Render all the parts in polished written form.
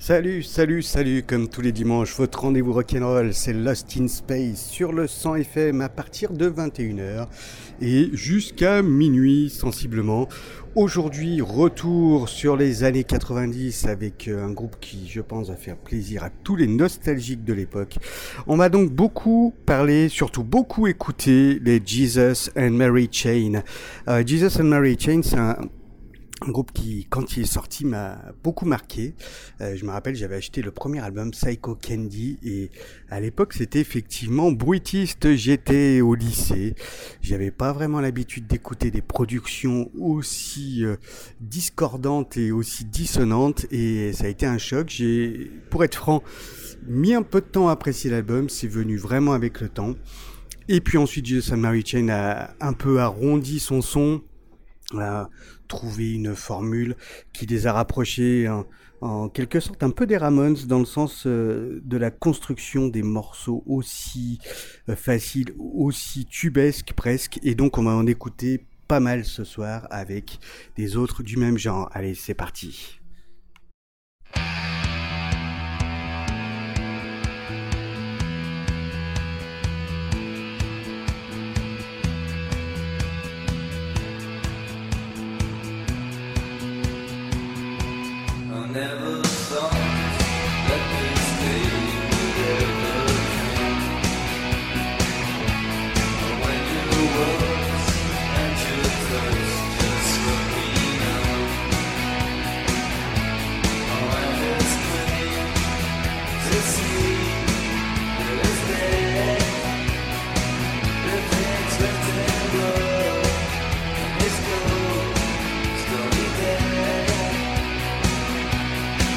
Salut, comme tous les dimanches, votre rendez-vous rock'n'roll, c'est Lost in Space sur le 100 FM à partir de 21h et jusqu'à minuit sensiblement. Aujourd'hui, retour sur les années 90 avec un groupe qui, je pense, va faire plaisir à tous les nostalgiques de l'époque. On va donc beaucoup parler, surtout beaucoup écouter les Jesus and Mary Chain. Jesus and Mary Chain, c'est un groupe qui, quand il est sorti, m'a beaucoup marqué. Je me rappelle, j'avais acheté le premier album Psycho Candy et à l'époque, c'était effectivement bruitiste. J'étais au lycée. J'avais pas vraiment l'habitude d'écouter des productions aussi discordantes et aussi dissonantes et ça a été un choc. J'ai, pour être franc, mis un peu de temps à apprécier l'album. C'est venu vraiment avec le temps. Et puis ensuite, Jesus and Mary Chain a un peu arrondi son son, a trouvé une formule qui les a rapprochés en quelque sorte un peu des Ramones dans le sens de la construction des morceaux aussi faciles, aussi tubesques presque, et donc on va en écouter pas mal ce soir avec des autres du même genre. Allez, c'est parti. Never thought that this day would ever come. When your words and your thirst just what we know. And it's plain to see that it's dead. The things left in blood and it's gold, slowly dead.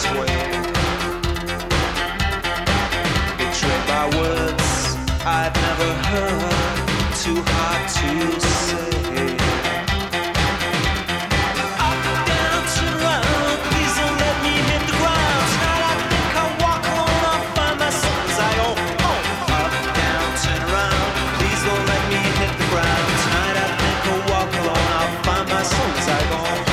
sway. Betrayed by words I'd never heard, too hard to say. Up, down, turn around, please don't let me hit the ground. Tonight I think I'll walk alone, I'll find my soul as I go home. Up, down, turn around, please don't let me hit the ground. Tonight I think I'll walk alone, I'll find my soul as I go home.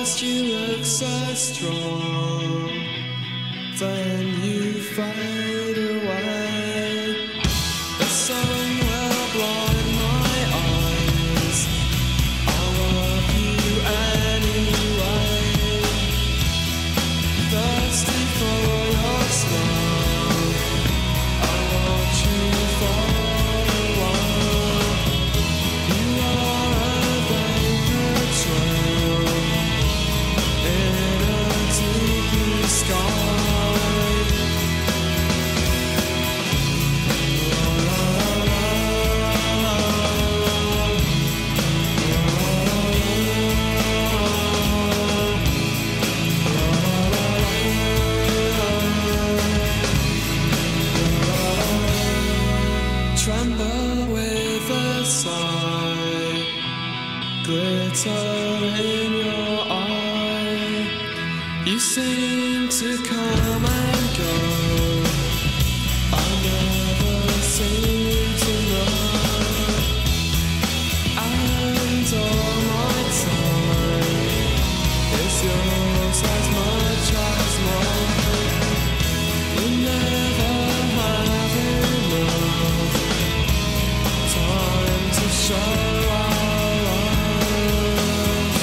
past you look so strong, then you fade away. The sun will blind my eyes, I love you anyway. Thirsty for your smile, I want you for a while. You are a vapor trail in a deep blue sky. Tremble with a sigh, glitter in your eye. You seem to come and go, I never seem to know. And all my time is yours as much as mine. We never have enough time to show our love.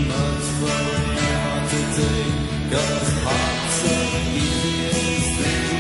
Cause heart's so easy as things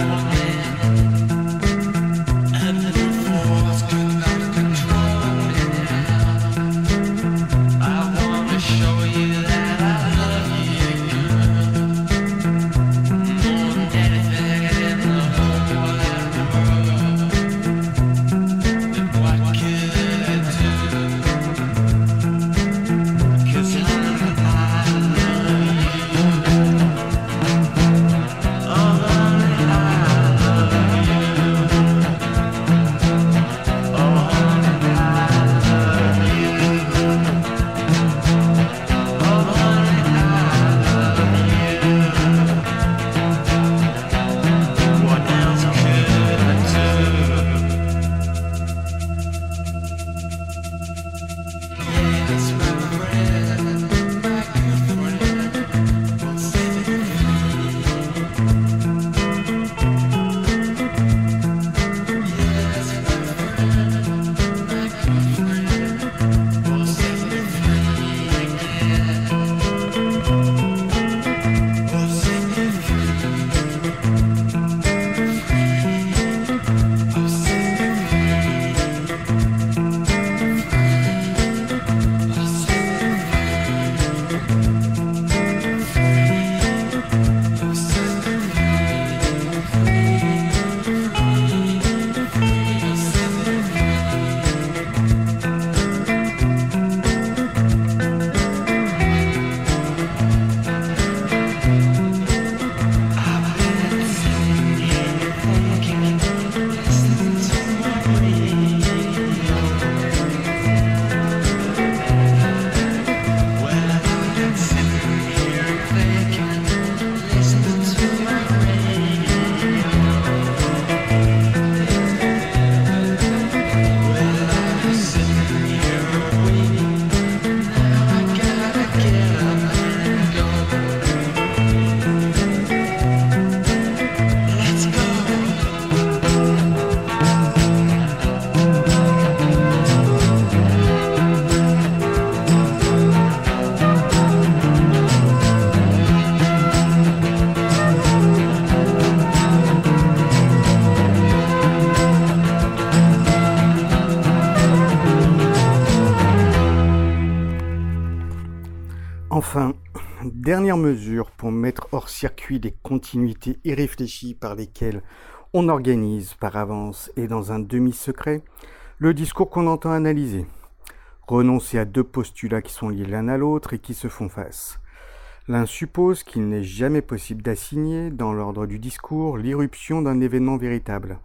Enfin, dernière mesure pour mettre hors circuit les continuités irréfléchies par lesquelles on organise par avance et dans un demi-secret le discours qu'on entend analyser. Renoncer à deux postulats qui sont liés l'un à l'autre et qui se font face. L'un suppose qu'il n'est jamais possible d'assigner, dans l'ordre du discours, l'irruption d'un événement véritable.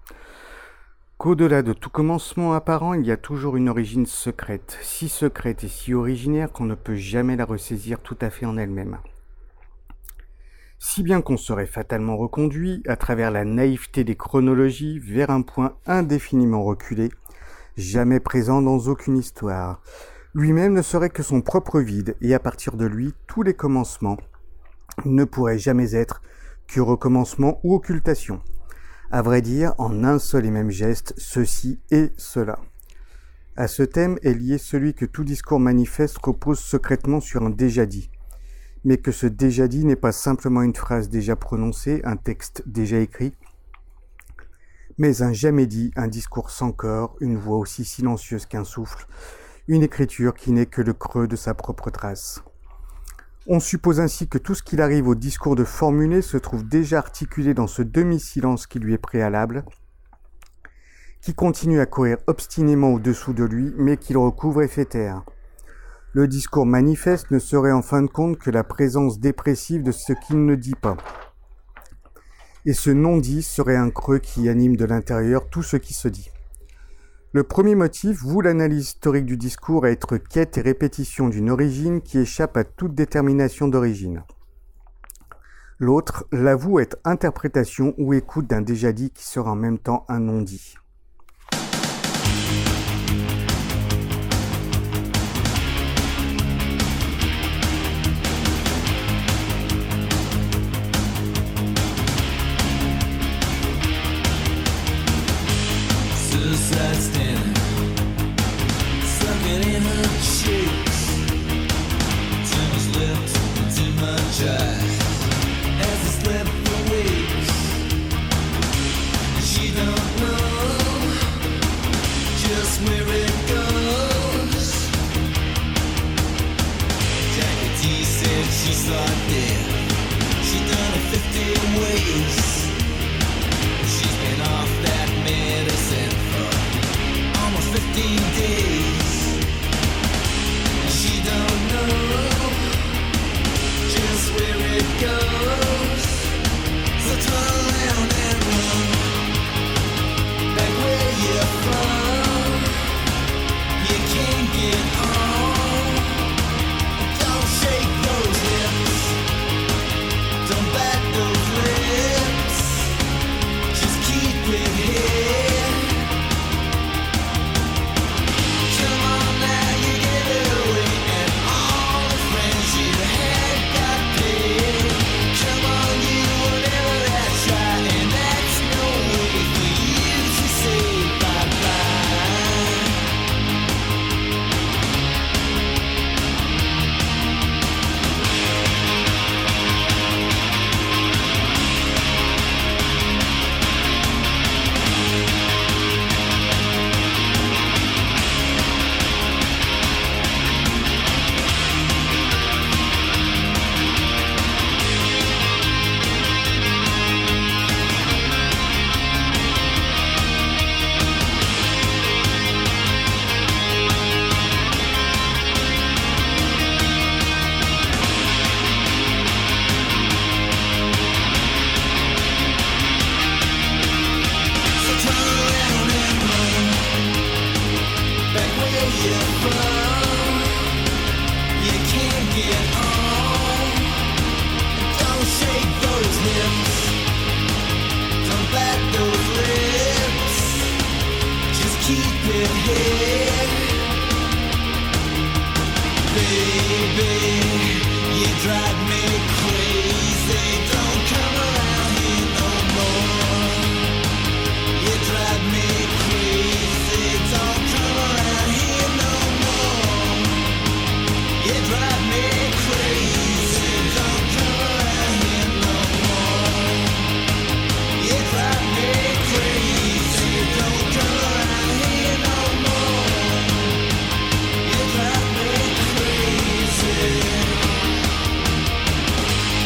Qu'au-delà de tout commencement apparent, il y a toujours une origine secrète, si secrète et si originaire qu'on ne peut jamais la ressaisir tout à fait en elle-même. Si bien qu'on serait fatalement reconduit, à travers la naïveté des chronologies, vers un point indéfiniment reculé, jamais présent dans aucune histoire. Lui-même ne serait que son propre vide, et à partir de lui, tous les commencements ne pourraient jamais être que recommencement ou occultation. À vrai dire, en un seul et même geste, ceci et cela. À ce thème est lié celui que tout discours manifeste repose secrètement sur un déjà dit, mais que ce déjà dit n'est pas simplement une phrase déjà prononcée, un texte déjà écrit, mais un jamais dit, un discours sans corps, une voix aussi silencieuse qu'un souffle, une écriture qui n'est que le creux de sa propre trace. On suppose ainsi que tout ce qu'il arrive au discours de formuler se trouve déjà articulé dans ce demi-silence qui lui est préalable, qui continue à courir obstinément au-dessous de lui, mais qu'il recouvre et fait taire. Le discours manifeste ne serait en fin de compte que la présence dépressive de ce qu'il ne dit pas. Et ce non-dit serait un creux qui anime de l'intérieur tout ce qui se dit. Le premier motif voue l'analyse historique du discours à être quête et répétition d'une origine qui échappe à toute détermination d'origine. L'autre l'avoue être interprétation ou écoute d'un déjà dit qui sera en même temps un non-dit. Suicide standing, sucking in her cheeks, turn his lips into my eyes as he slept for weeks. She's thought dead. She done it 15 ways. She's been off that medicine for almost 15 days. She don't know just where it goes. So turn around and run back where you're from. You can't get home. Don't shake those hips. Don't back those lips. Just keep it here. Come on now, you get away, and all the friends you had got paid. Come on, you whatever that's right, and that's no way for you to say bye-bye. So turn around and run back where you're from. You can't get home. Don't shake those hips. Don't back those lips. Just keep it here. Baby, you drive me crazy. Don't come around here no more. You drive me crazy. Don't come around here no more. You drive me crazy. Don't come around here no more. You drive me crazy. Don't come around here no more. You drive me crazy.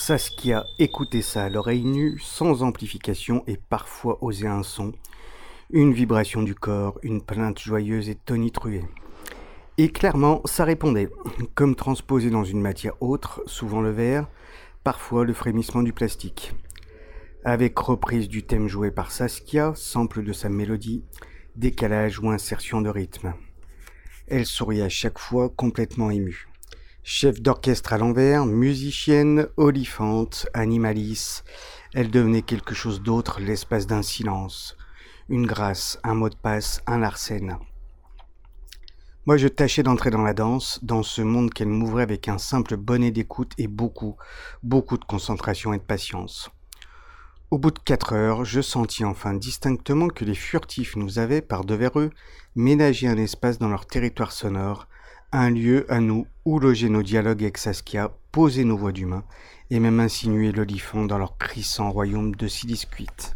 Saskia écoutait ça à l'oreille nue, sans amplification et parfois osait un son, une vibration du corps, une plainte joyeuse et tonitruée. Et clairement, ça répondait, comme transposé dans une matière autre, souvent le verre, parfois le frémissement du plastique. Avec reprise du thème joué par Saskia, sample de sa mélodie, décalage ou insertion de rythme. Elle souriait à chaque fois, complètement émue. Chef d'orchestre à l'envers, musicienne, olifante, animalice, elle devenait quelque chose d'autre l'espace d'un silence. Une grâce, un mot de passe, un Larsen. Moi, je tâchais d'entrer dans la danse, dans ce monde qu'elle m'ouvrait avec un simple bonnet d'écoute et beaucoup de concentration et de patience. Au bout de 4 heures, je sentis enfin distinctement que les furtifs nous avaient, par devers eux, ménagé un espace dans leur territoire sonore, un lieu à nous où loger nos dialogues avec Saskia, poser nos voix d'humains, et même insinuer l'olifant dans leur crissant royaume de silice cuite.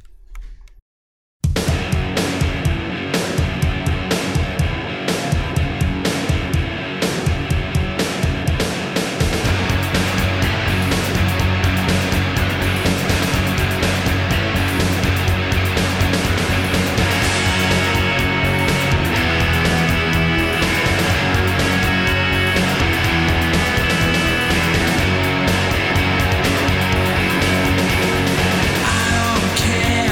I don't care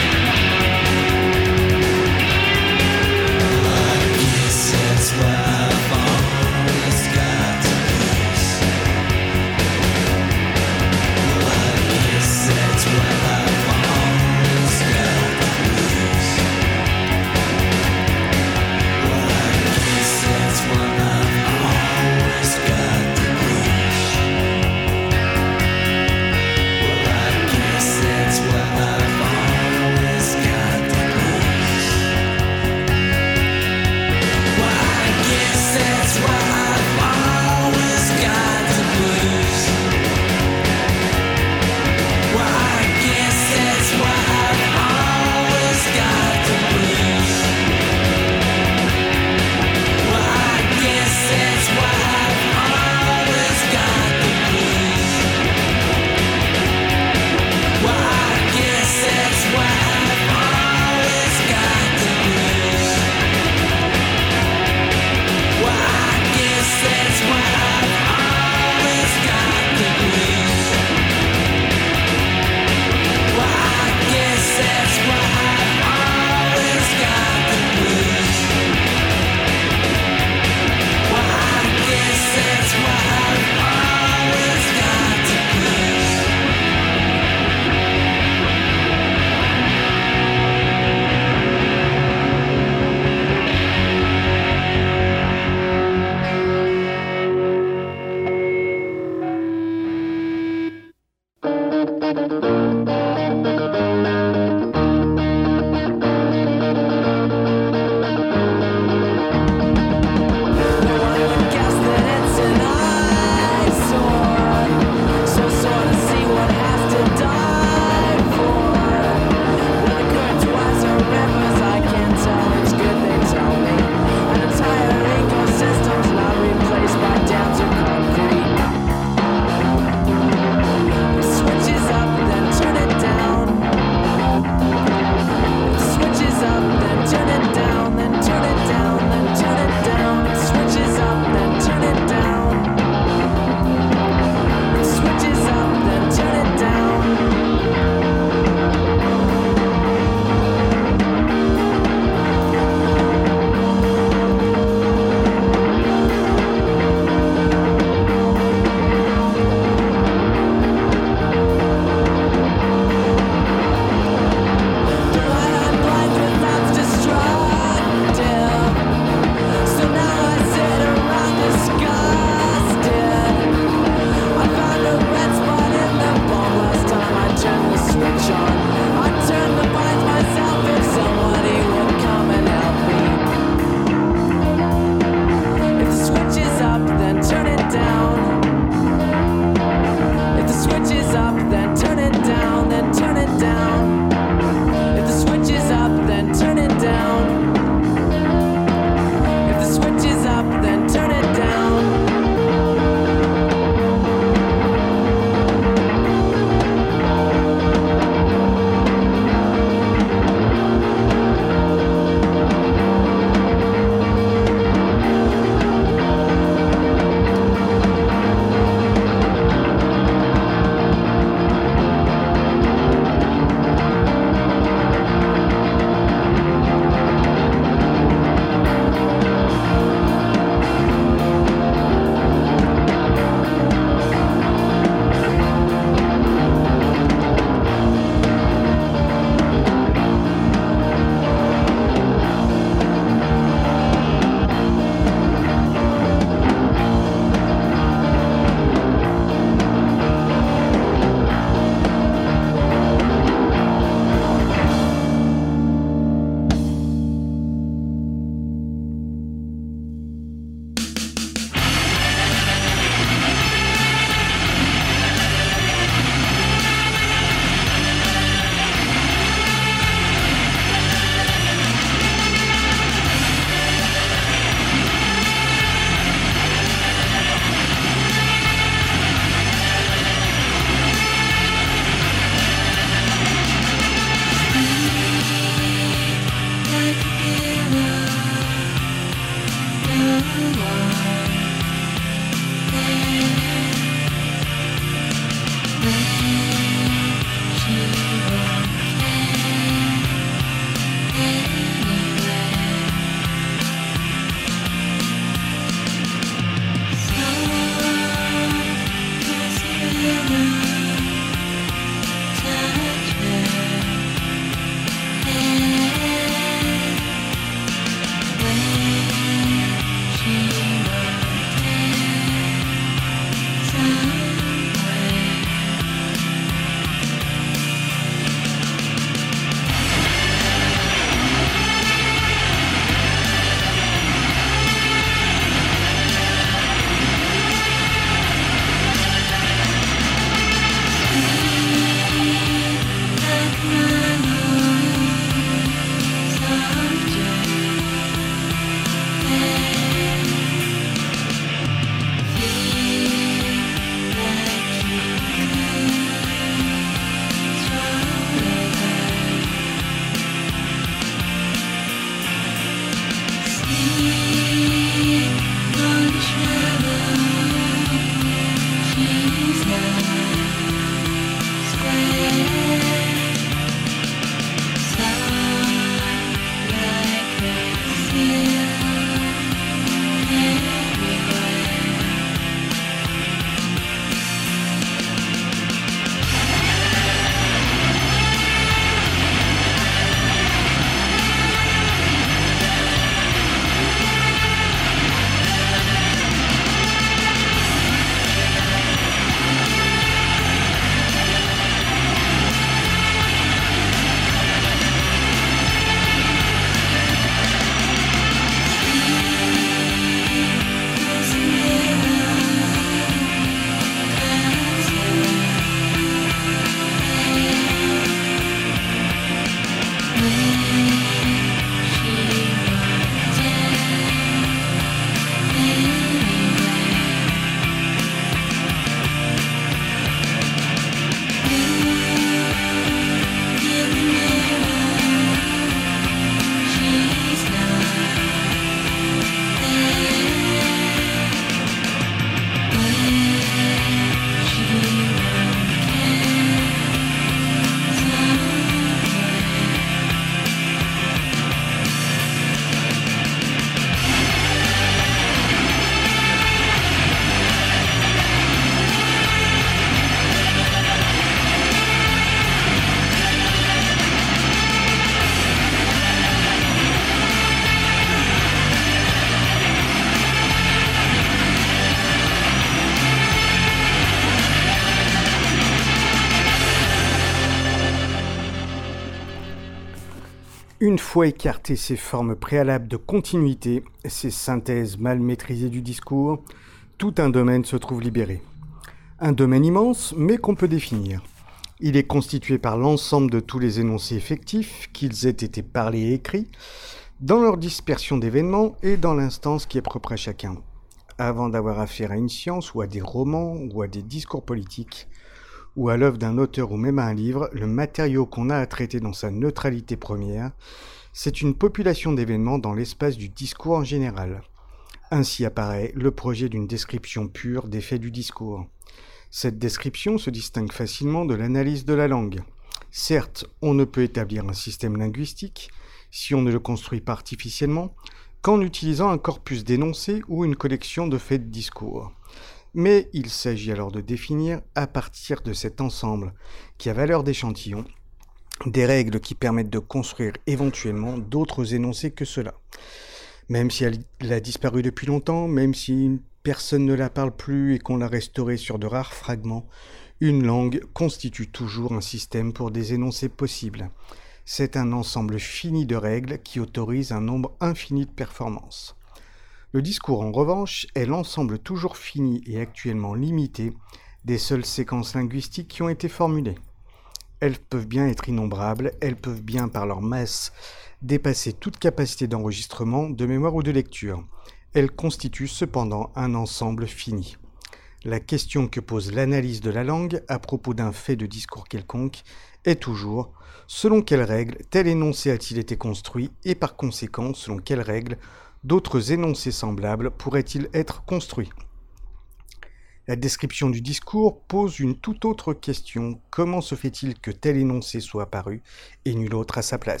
Une fois écartées ces formes préalables de continuité, ces synthèses mal maîtrisées du discours, tout un domaine se trouve libéré. Un domaine immense, mais qu'on peut définir. Il est constitué par l'ensemble de tous les énoncés effectifs, qu'ils aient été parlés et écrits, dans leur dispersion d'événements et dans l'instance qui est propre à chacun. Avant d'avoir affaire à une science ou à des romans ou à des discours politiques, ou à l'œuvre d'un auteur ou même à un livre, le matériau qu'on a à traiter dans sa neutralité première, c'est une population d'événements dans l'espace du discours en général. Ainsi apparaît le projet d'une description pure des faits du discours. Cette description se distingue facilement de l'analyse de la langue. Certes, on ne peut établir un système linguistique, si on ne le construit pas artificiellement, qu'en utilisant un corpus d'énoncés ou une collection de faits de discours. Mais il s'agit alors de définir, à partir de cet ensemble qui a valeur d'échantillon, des règles qui permettent de construire éventuellement d'autres énoncés que cela. Même si elle a disparu depuis longtemps, même si personne ne la parle plus et qu'on l'a restaurée sur de rares fragments, une langue constitue toujours un système pour des énoncés possibles. C'est un ensemble fini de règles qui autorise un nombre infini de performances. Le discours, en revanche, est l'ensemble toujours fini et actuellement limité des seules séquences linguistiques qui ont été formulées. Elles peuvent bien être innombrables, elles peuvent bien, par leur masse, dépasser toute capacité d'enregistrement, de mémoire ou de lecture. Elles constituent cependant un ensemble fini. La question que pose l'analyse de la langue à propos d'un fait de discours quelconque est toujours « selon quelles règles tel énoncé a-t-il été construit et par conséquent selon quelles règles d'autres énoncés semblables pourraient-ils être construits ?» La description du discours pose une toute autre question. Comment se fait-il que tel énoncé soit apparu et nul autre à sa place ?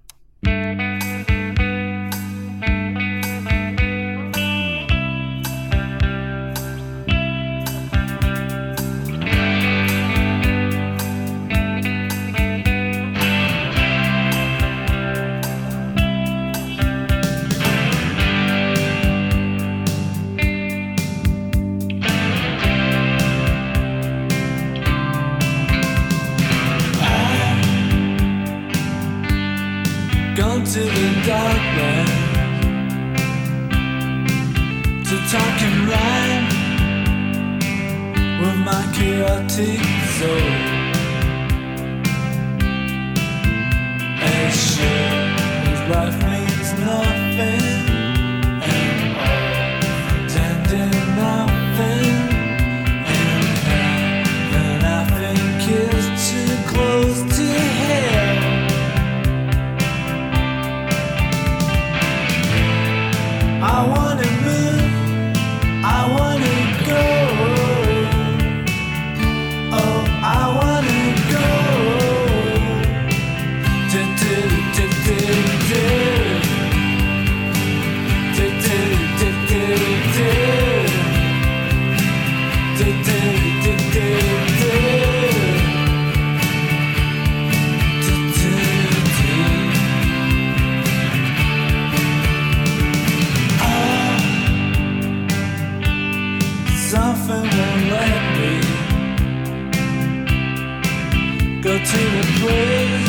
Gone to the darkness to talk and rhyme with my chaotic soul. As sure as life means nothing and all tending nothing, and heaven I think is too close to hell. I wanna move, I wanna go. Oh, I wanna go. Do do do do do. Do do do do do. Do do do do do. Do do do. Something won't let me go to the place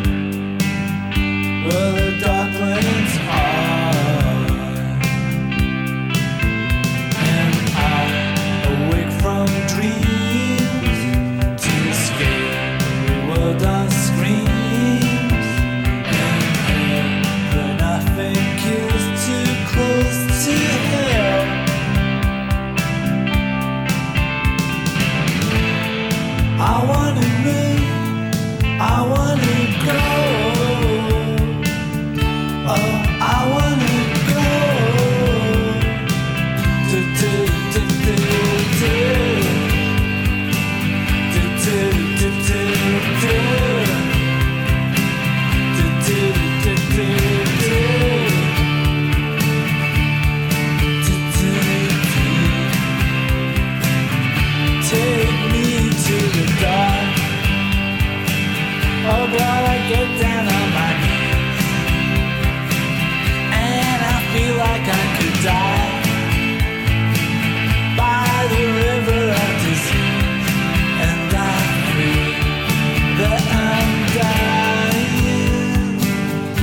where the dark lanes are, and I awake from dreams to escape the world on screens, and heaven I think is too close to hell. I wanna move, I wanna go. Oh, I wanna go. Do do do do do. Do do do do do. Do do do do do. Do do do. Take me to the dark. Oh, glad I get down on my knees, and I feel like I could die by the river of disease, and I feel that I'm dying.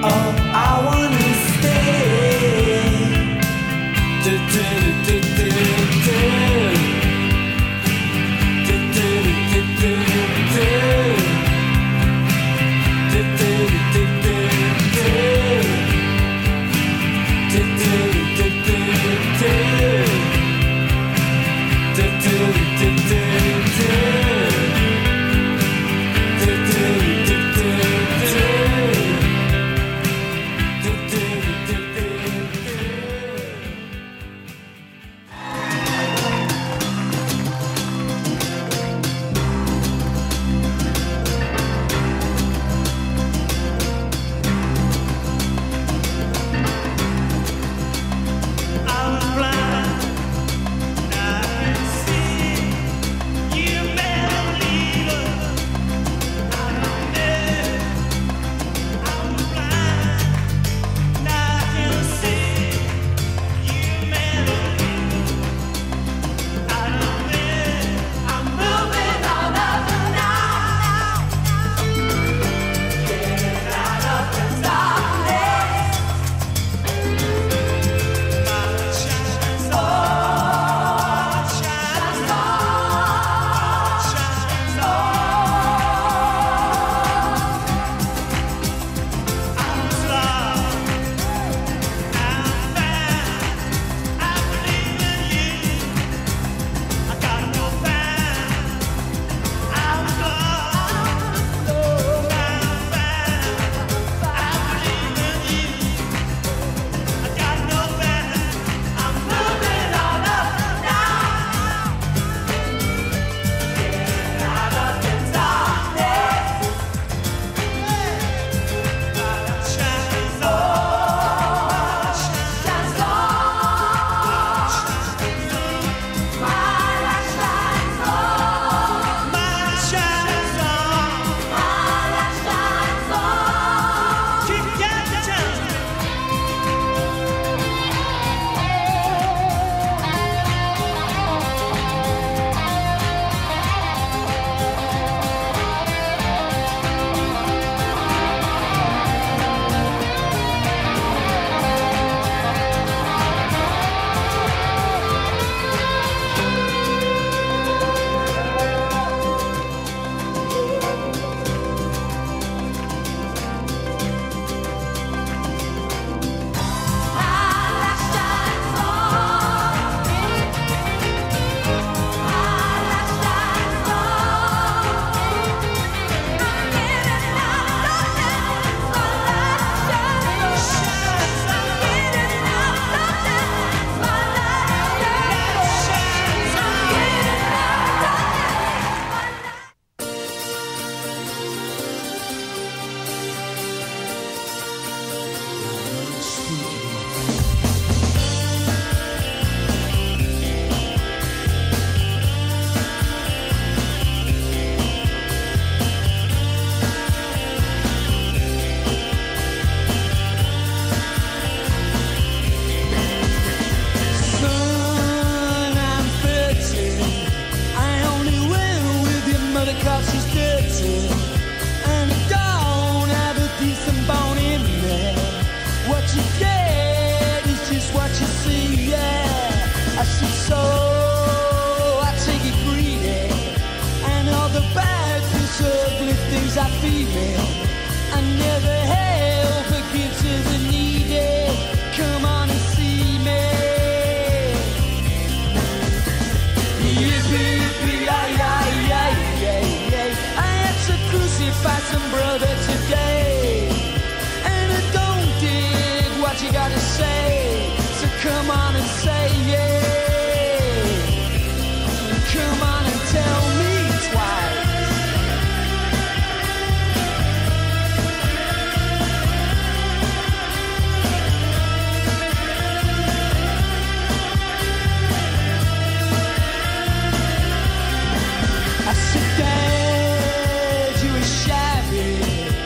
I said, Dad, you were shabby.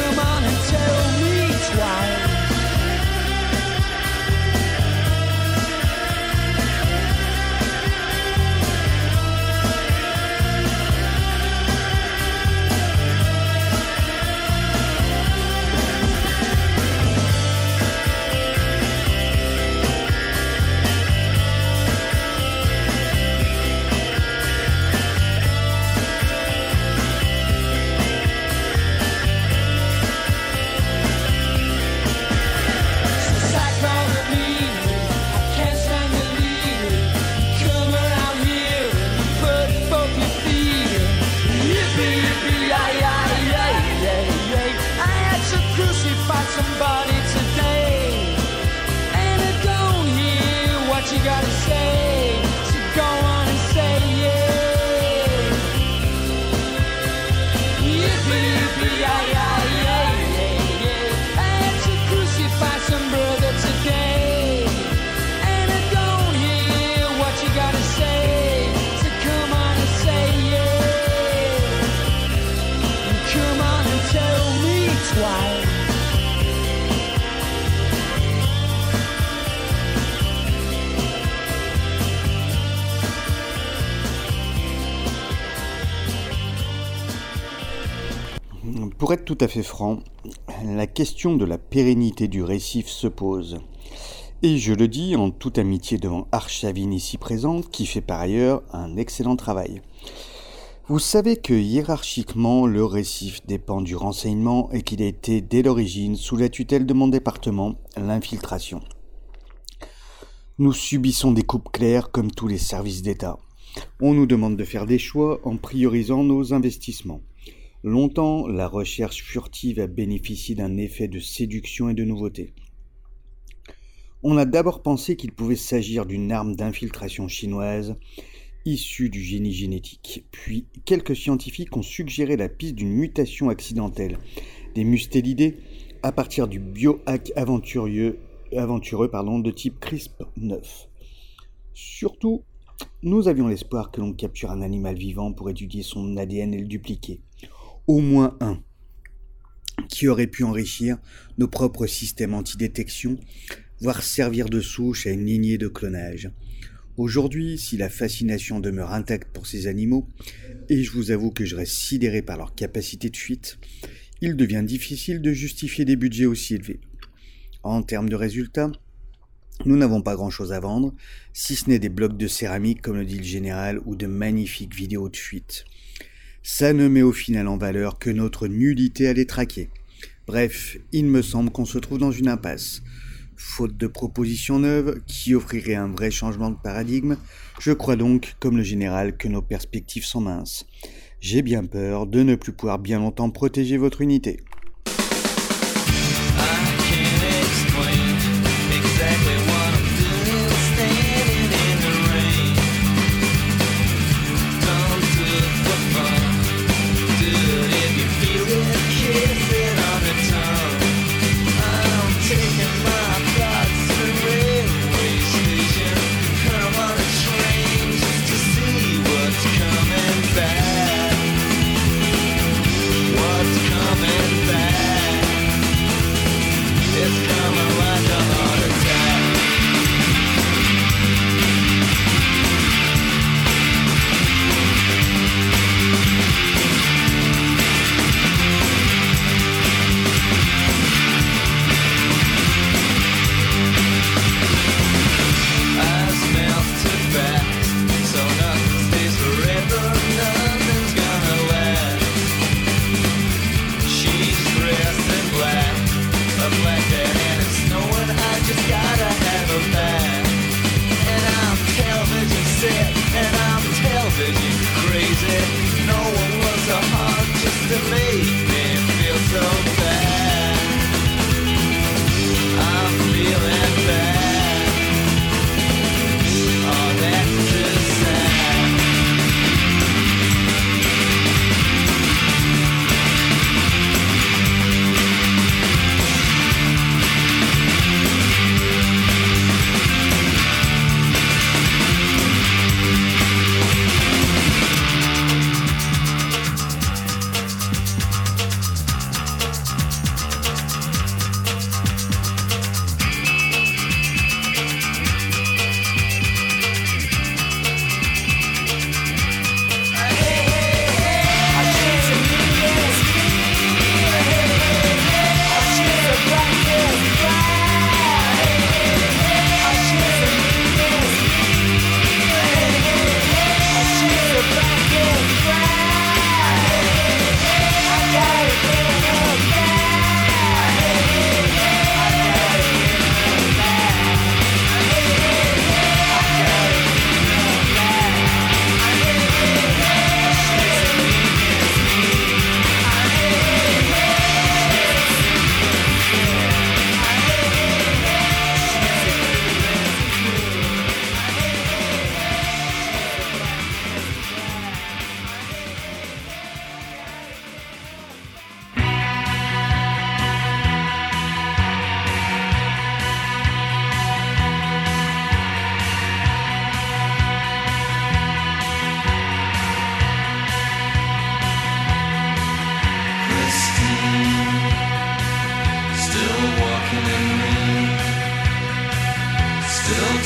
Come on and tell me twice. Somebody today, and I don't hear what you gotta say, so go on and say yeah. Yippee, yippee, I had to crucify some brother today, and I don't hear what you gotta say, so come on and say yeah. And come on and tell me twice. Pour être tout à fait franc, la question de la pérennité du récif se pose. Et je le dis en toute amitié devant Arshavin ici présente, qui fait par ailleurs un excellent travail. Vous savez que hiérarchiquement, le récif dépend du renseignement et qu'il a été dès l'origine sous la tutelle de mon département, l'infiltration. Nous subissons des coupes claires comme tous les services d'État. On nous demande de faire des choix en priorisant nos investissements. Longtemps, la recherche furtive a bénéficié d'un effet de séduction et de nouveauté. On a d'abord pensé qu'il pouvait s'agir d'une arme d'infiltration chinoise issue du génie génétique. Puis, quelques scientifiques ont suggéré la piste d'une mutation accidentelle des mustélidés à partir du biohack aventureux de type CRISPR-9. Surtout, nous avions l'espoir que l'on capture un animal vivant pour étudier son ADN et le dupliquer. Au moins un, qui aurait pu enrichir nos propres systèmes antidétection, voire servir de souche à une lignée de clonage. Aujourd'hui, si la fascination demeure intacte pour ces animaux, et je vous avoue que je reste sidéré par leur capacité de fuite, il devient difficile de justifier des budgets aussi élevés. En termes de résultats, nous n'avons pas grand-chose à vendre, si ce n'est des blocs de céramique, comme le dit le général, ou de magnifiques vidéos de fuite. Ça ne met au final en valeur que notre nullité à les traquer. Bref, il me semble qu'on se trouve dans une impasse. Faute de propositions neuves qui offriraient un vrai changement de paradigme, je crois donc, comme le général, que nos perspectives sont minces. J'ai bien peur de ne plus pouvoir bien longtemps protéger votre unité. What's coming back?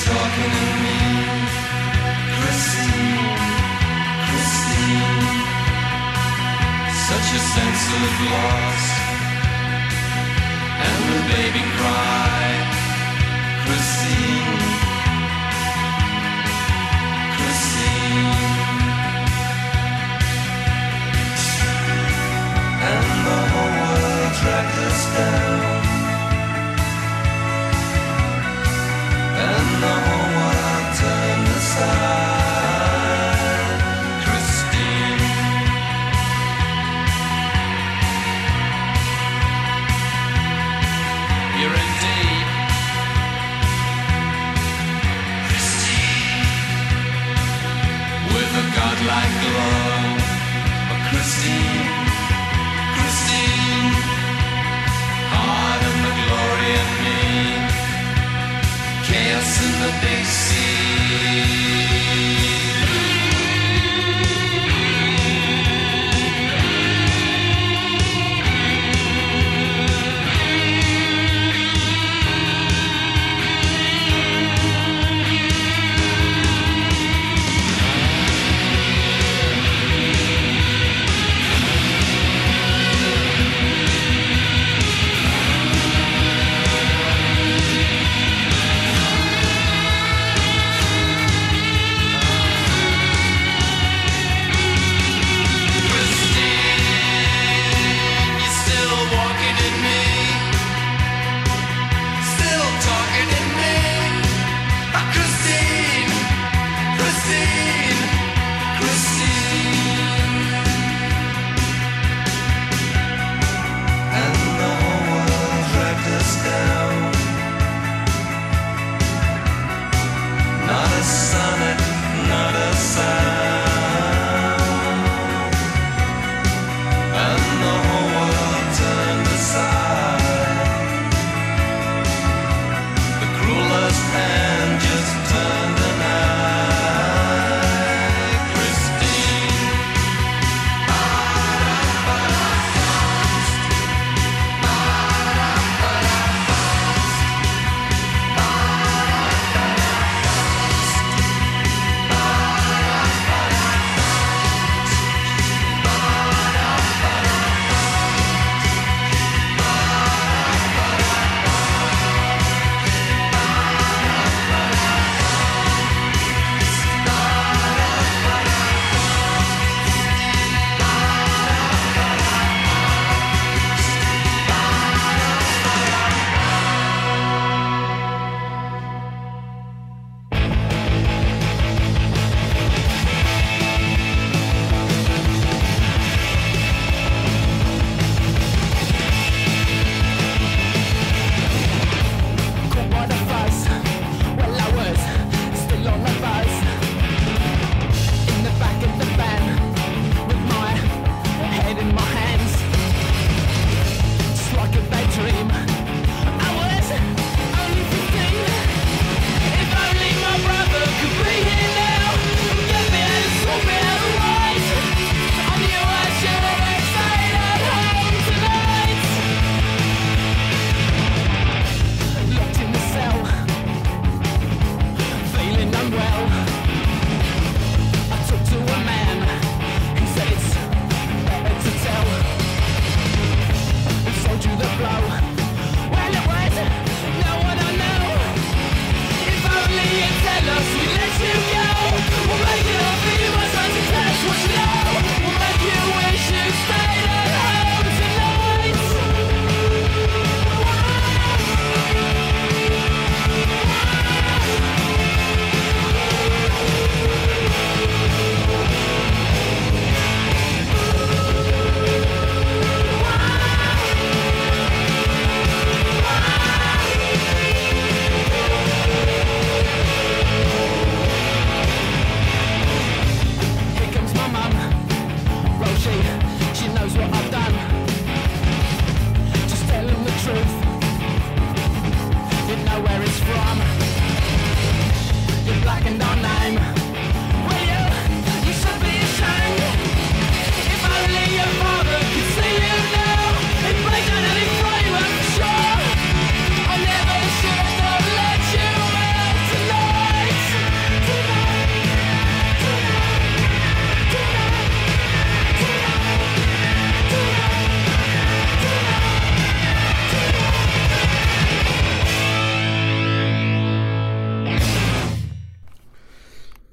talking to me, Christine, Christine. Such a sense of loss, and the baby cry, Christine, Christine. And the whole world dragged us down, and the whole world turned aside, Christine. You're in deep, Christine, with a godlike glow, oh, Christine, Christine, heart and the glory in me, chaos in the big sea.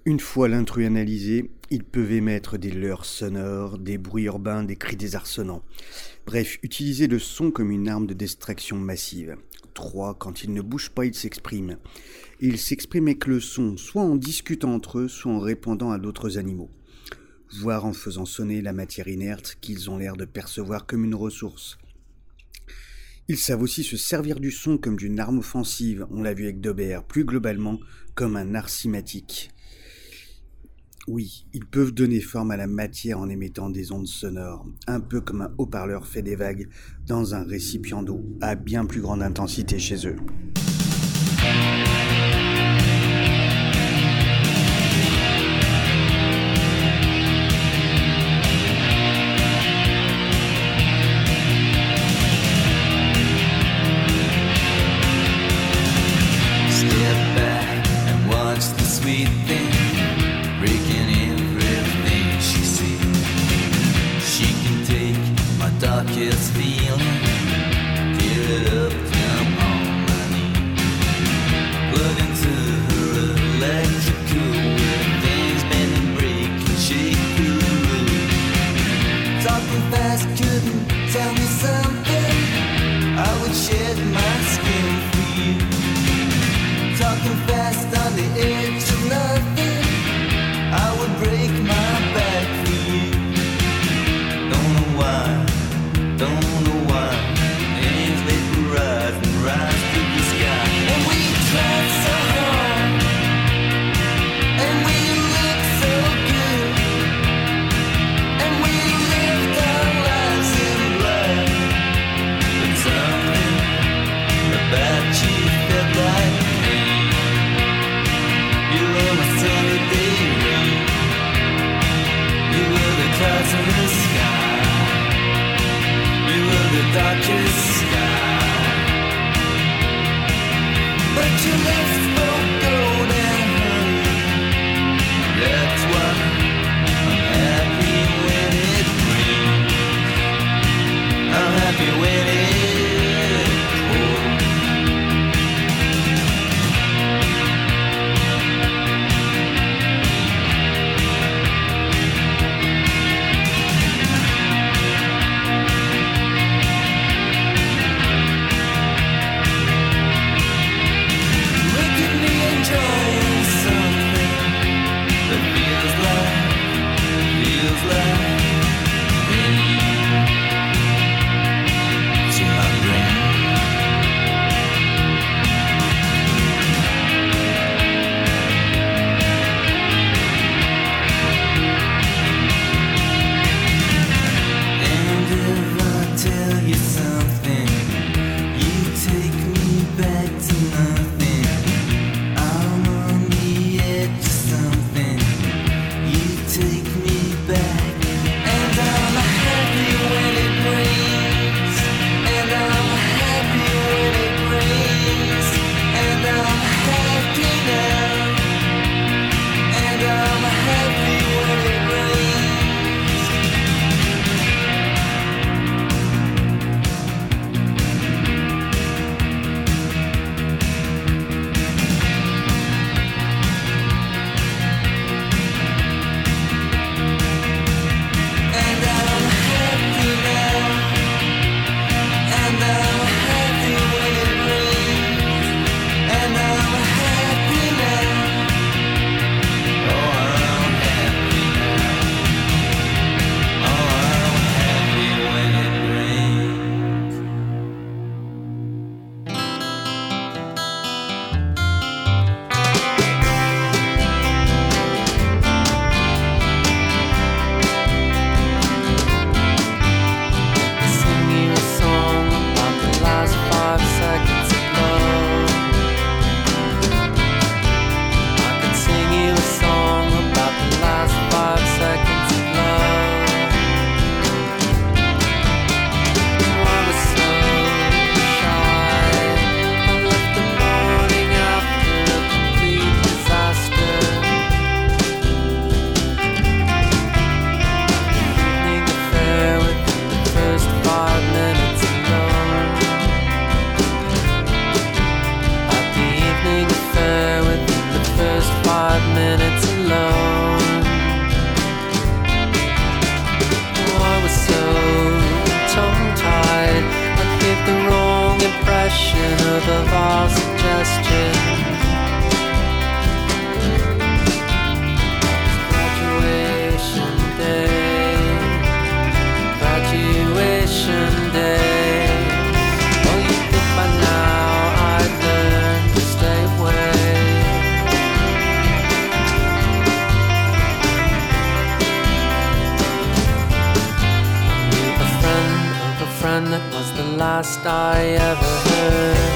Une fois l'intrus analysé, ils peuvent émettre des leurres sonores, des bruits urbains, des cris désarçonnants. Bref, utiliser le son comme une arme de distraction massive. 3. Quand ils ne bougent pas, ils s'expriment. Et ils s'expriment avec le son, soit en discutant entre eux, soit en répondant à d'autres animaux. Voire en faisant sonner la matière inerte qu'ils ont l'air de percevoir comme une ressource. Ils savent aussi se servir du son comme d'une arme offensive, on l'a vu avec Dobert, plus globalement comme un art cinématique. Oui, ils peuvent donner forme à la matière en émettant des ondes sonores, un peu comme un haut-parleur fait des vagues dans un récipient d'eau, à bien plus grande intensité chez eux. Step back and watch the sweet thing breaking everything she sees. She can take my darkest feeling, tear it up, jump on my knee, plug into her electrical where things bend and break and shake through the roof. Talking fast couldn't tell me something, I would shed my skin for you. Talking fast on the edge of nothing, I would break my back for you. Don't know why, don't know why. Things vaporize and rise to the sky. And we tried so hard, and we looked so good, and we lived our lives in blood. But something about you felt like pain. You were my sunny day rain. You were the clouds in the sky. You were the darkest sky. But your lips both gold and honey. That's why I'm happy when it rains. I'm happy when it's cold. Look ocean above all suggestion. Graduation day, graduation day. Oh, you think by now I'd learn to stay away. A friend that was the last I ever heard.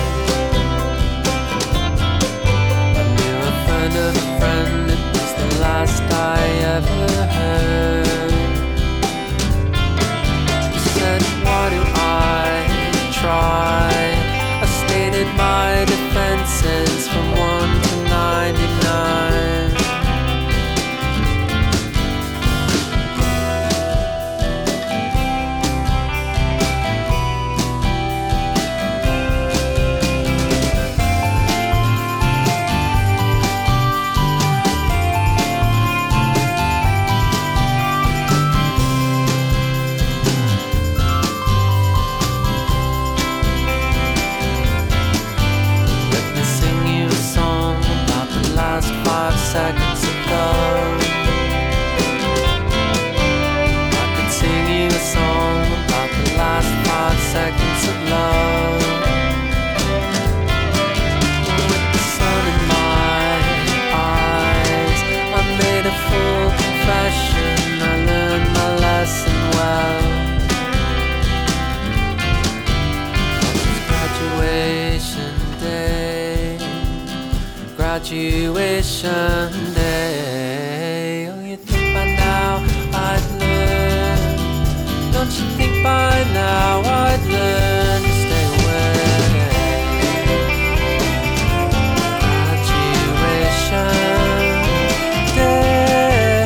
I knew a friend of a friend that was the last I ever heard. He said, why do I try? I stated my defenses from 1 to 99. Seconds ago, I could sing you a song about the last 5 seconds of love. With the sun in my eyes, I made a full confession. I learned my lesson well. It was graduation day, graduation day. Oh, you think by now I'd learn? Don't you think by now I'd learn to stay away? Graduation day,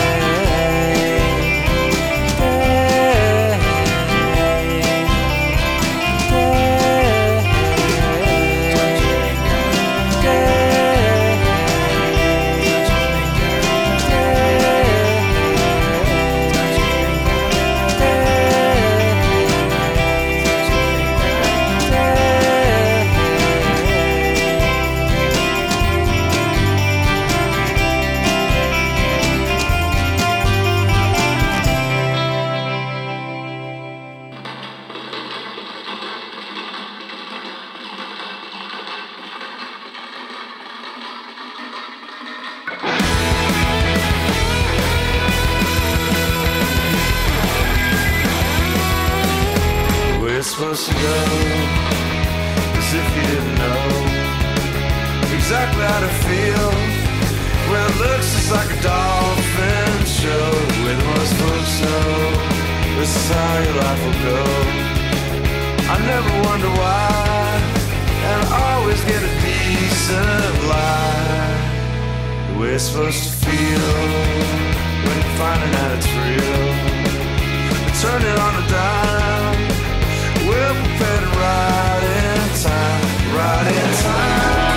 supposed to go, as if you didn't know exactly how to feel. Well, it looks just like a dolphin show, where the most folks know this is how your life will go. I never wonder why, and I always get a decent lie. The way it's supposed to feel when you're finding out it's real. Turn it on a dime. We're prepared right in time, right in time.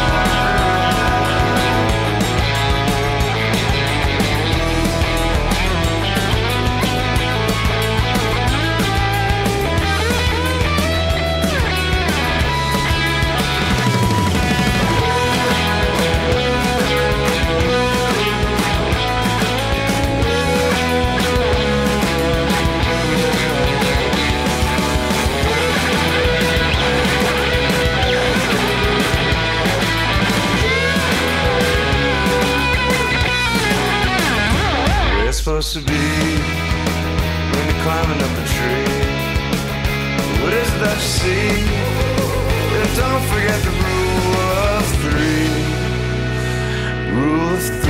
Supposed to be when you're climbing up a tree. What is it that you see? And don't forget the rule of 3. Rule of 3.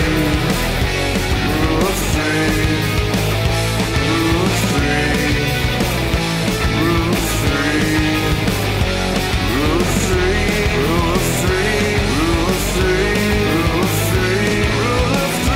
Rule of 3. Rule of 3. Rule of 3. Rule of 3. Rule of 3. Rule of 3. Rule of 3. Rule of 3.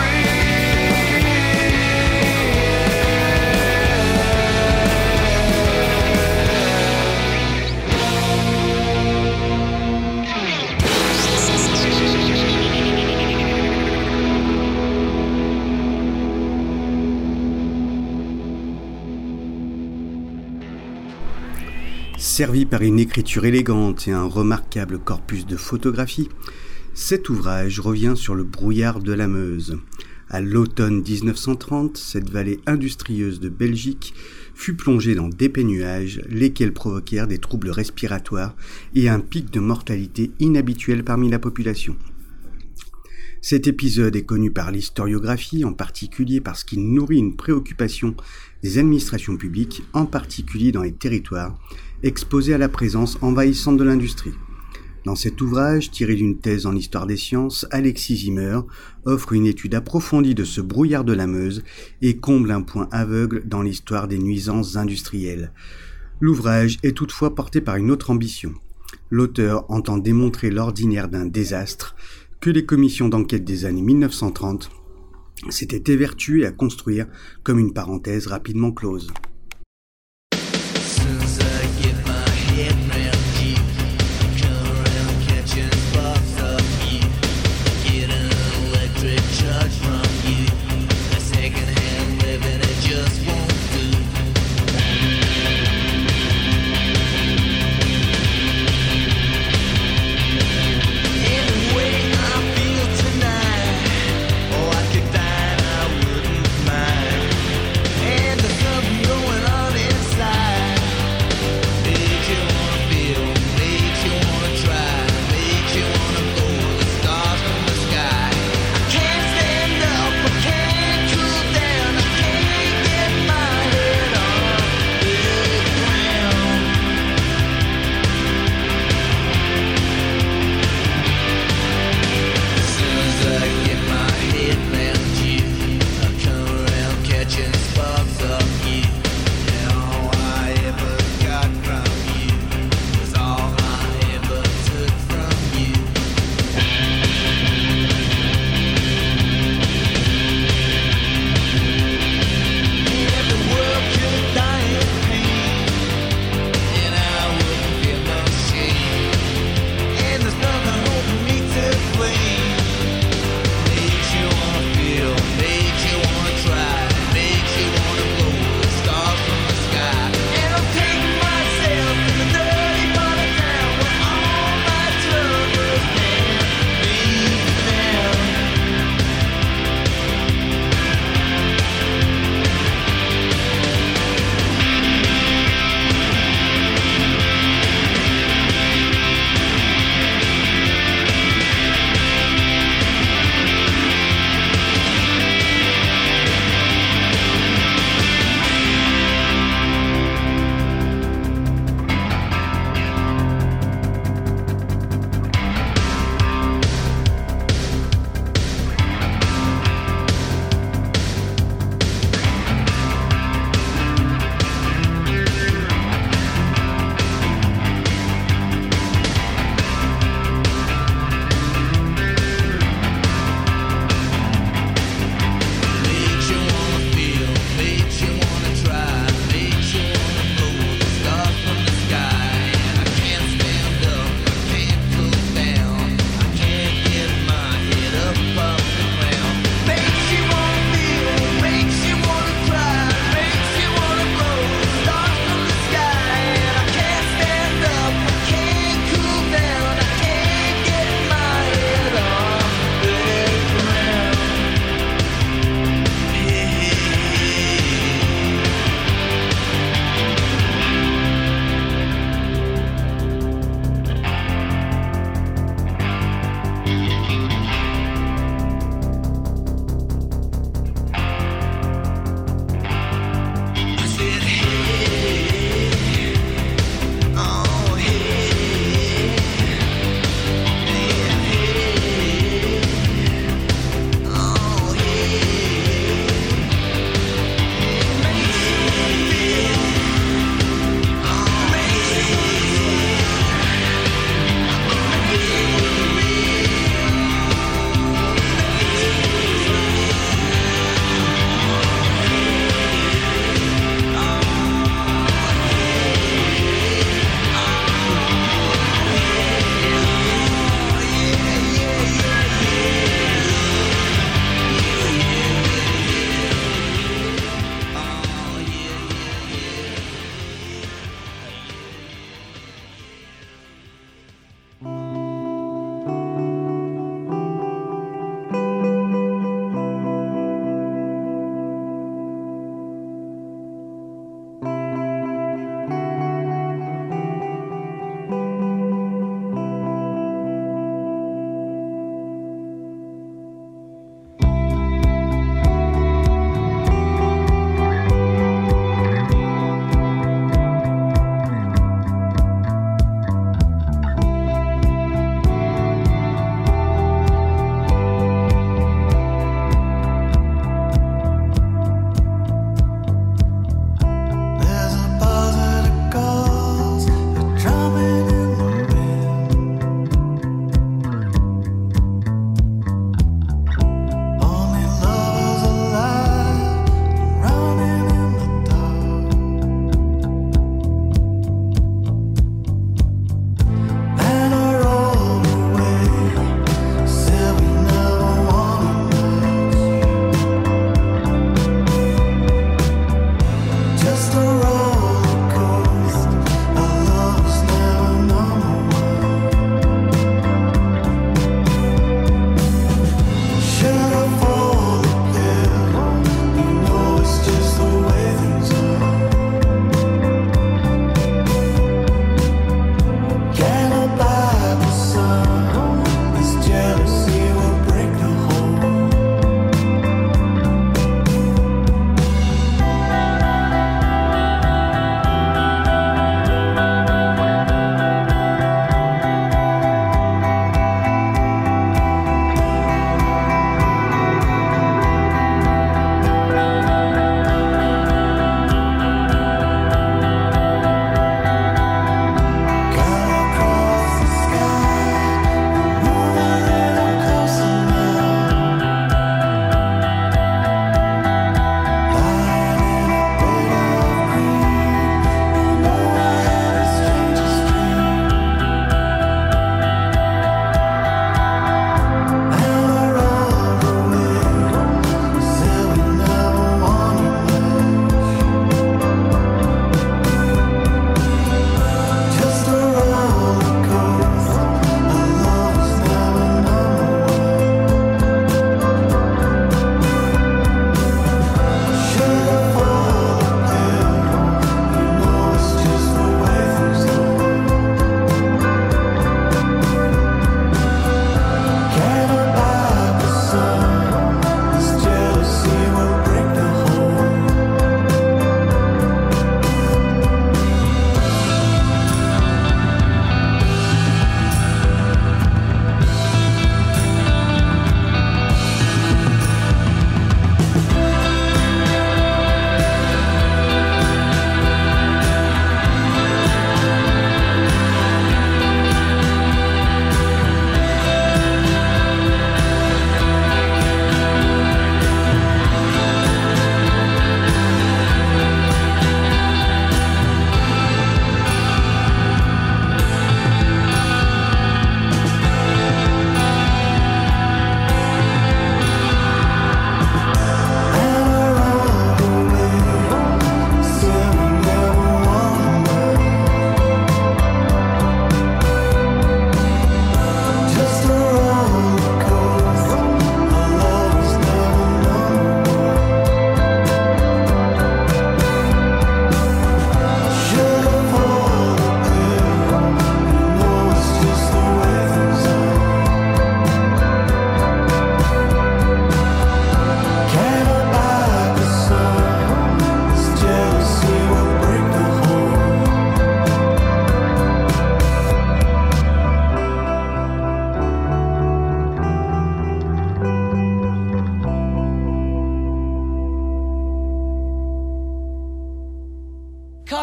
Servi par une écriture élégante et un remarquable corpus de photographie, cet ouvrage revient sur le brouillard de la Meuse. À l'automne 1930, cette vallée industrieuse de Belgique fut plongée dans d'épais nuages, lesquels provoquèrent des troubles respiratoires et un pic de mortalité inhabituel parmi la population. Cet épisode est connu par l'historiographie, en particulier parce qu'il nourrit une préoccupation des administrations publiques, en particulier dans les territoires exposés à la présence envahissante de l'industrie. Dans cet ouvrage, tiré d'une thèse en histoire des sciences, Alexis Zimmer offre une étude approfondie de ce brouillard de la Meuse et comble un point aveugle dans l'histoire des nuisances industrielles. L'ouvrage est toutefois porté par une autre ambition. L'auteur entend démontrer l'ordinaire d'un désastre que les commissions d'enquête des années 1930 s'étaient évertuées à construire comme une parenthèse rapidement close. Going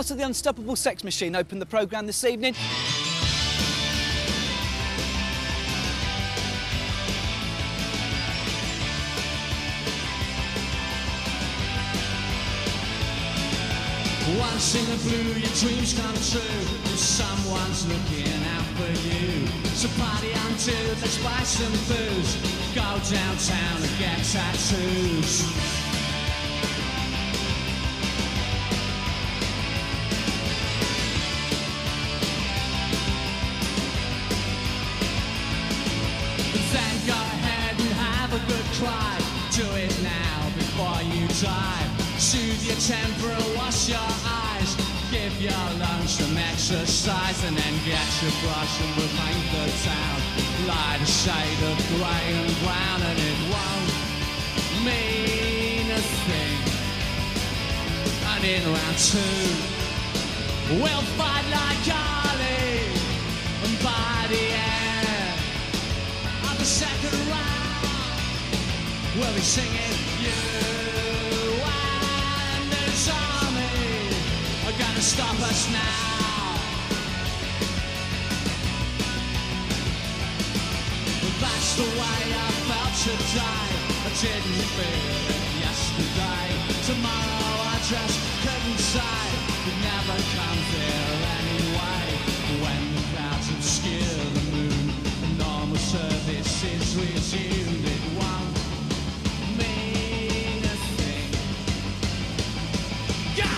Sounds of the Unstoppable Sex Machine opened the programme this evening. Once in a blue, your dreams come true. Someone's looking out for you. So party on to, let's buy some booze. Go downtown and get tattoos. Then go ahead and have a good cry. Do it now before you die. Soothe your temper, wash your eyes. Give your lungs some exercise. And then get your brush and we'll paint the town. Light a shade of grey and brown. And it won't mean a thing. And in round two we'll fight like Ali. And by the end of the second round we'll be singing you and this army are gonna stop us now. That's the way I felt today. I didn't feel it yesterday. Tomorrow I just couldn't say. It never comes here anyway. When the clouds obscure the moon and normal service is resumed, it won't mean a thing. Yeah!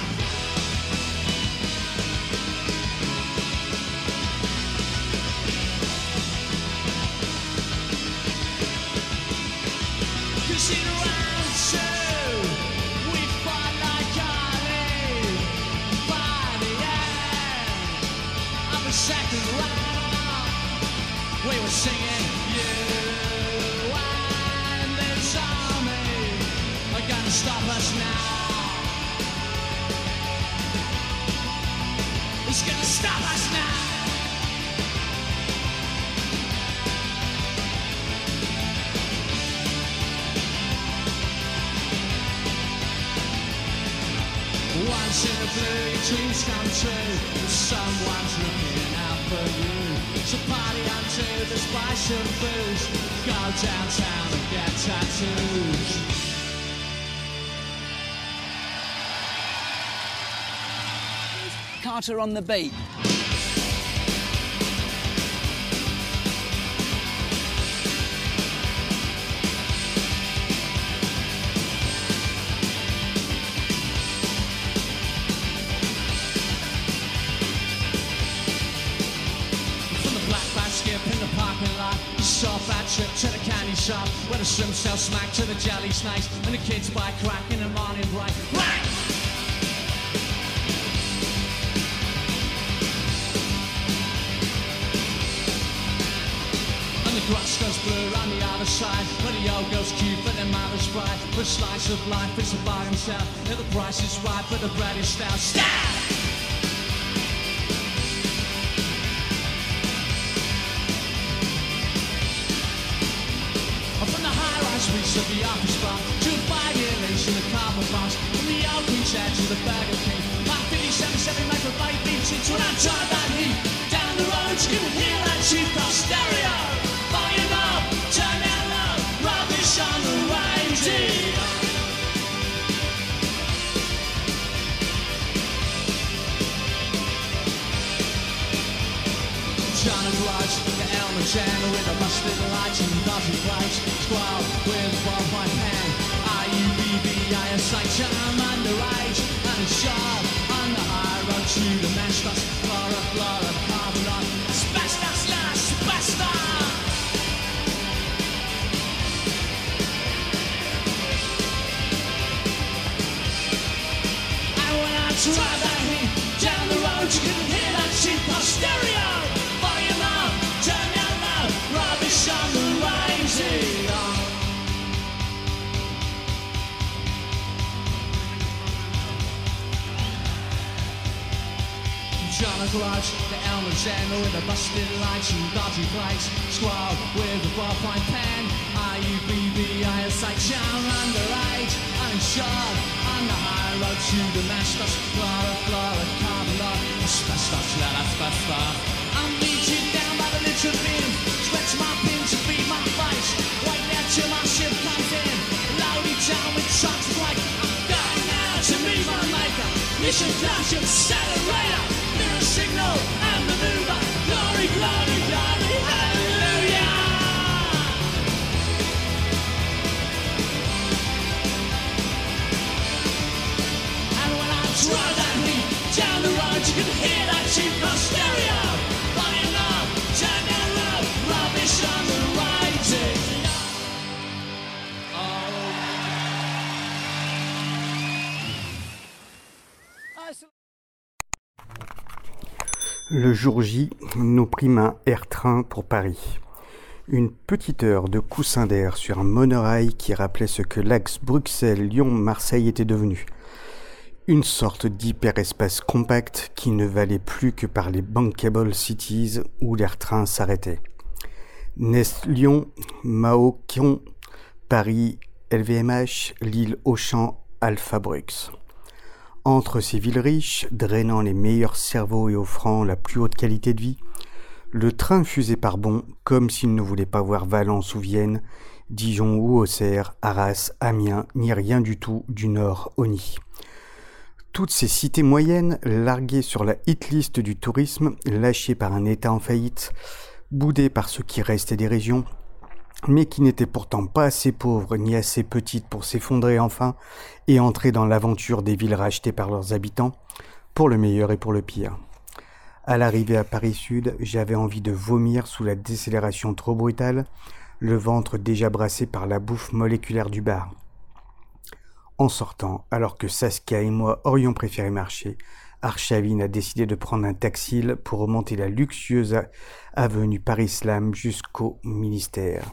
'Cause in round two we fought like Ali. By the end of the second round we were singing you and this army are gonna stop us now. It's gonna stop us now. Once in a blue, your dreams come true. Someone's looking out for you. So party until there's buy some booze. Go downtown and get tattoos. Carter on the beat. In the parking lot, you saw a bad trip to the candy shop where the shrimp sell smack to the jelly snakes and the kids buy crack in the morning bright. Right! And the grass goes blue on the other side where the old goes cute but their mother's bright. For a slice of life, it's a buy and sell. Yeah, the price is right, but the bread is stout. Stab! Streets of the office bar to a 5-year lease in the carbon box. From the old Queen's Head to the Burger King. My 57 made for 5 inches when I tried that heat. Down the road you can hear that cheap cross stereo. Volume up, turn down low, rubbish on the radio. John and Raj, the Elmer Channel with a busted lights and dodgy plates. Squall with ballpoint pen, I-U-B-B-I-S-H. I'm underage and it's sharp on the high road to the Damascus. Flora, flora, carbon, asbestos, asbestos. And when I drive that heat down the road, you can hear that cheap stereo. Volume up, turn down low, rubbish on the radio. John and Grudge, the Elmer General with the busted lights and dodgy plates. Squall with a ballpoint pen, I-U-B-B-I-S-H. I'm underage, I'm job on the high road to Damascus. Flora, flora, carbola, asbestos, let asbestos. I'll meet you down by the literal beam. Stretch my pin to beat my face. Wait there till my ship comes in. Load it down with trucks like I'm going now to meet my maker. Mission flash accelerator. Mirror signal and maneuver. Glory, glory, glory, hallelujah. Drive that beat down the road, you can hear that cheap car stereo. Buying up, turn down low, rubbish on the radio. Le jour J, nous prîmes un air-train pour Paris. Une petite heure de coussin d'air sur un monorail qui rappelait ce que l'axe Bruxelles-Lyon-Marseille était devenu. Une sorte d'hyperespace compact qui ne valait plus que par les bankable cities où l'air-train s'arrêtait. Nest Lyon, Mao-Kion, Paris, LVMH, Lille Auchan, Alpha Brux. Entre ces villes riches, drainant les meilleurs cerveaux et offrant la plus haute qualité de vie, le train fusait par bond comme s'il ne voulait pas voir Valence ou Vienne, Dijon ou Auxerre, Arras, Amiens, ni rien du tout du Nord au Nid. Toutes ces cités moyennes, larguées sur la hit-list du tourisme, lâchées par un État en faillite, boudées par ce qui restait des régions, mais qui n'étaient pourtant pas assez pauvres ni assez petites pour s'effondrer enfin et entrer dans l'aventure des villes rachetées par leurs habitants, pour le meilleur et pour le pire. À l'arrivée à Paris Sud, j'avais envie de vomir sous la décélération trop brutale, le ventre déjà brassé par la bouffe moléculaire du bar. En sortant, alors que Saskia et moi aurions préféré marcher, Arshavin a décidé de prendre un taxi pour remonter la luxueuse avenue Paris-Slam jusqu'au ministère.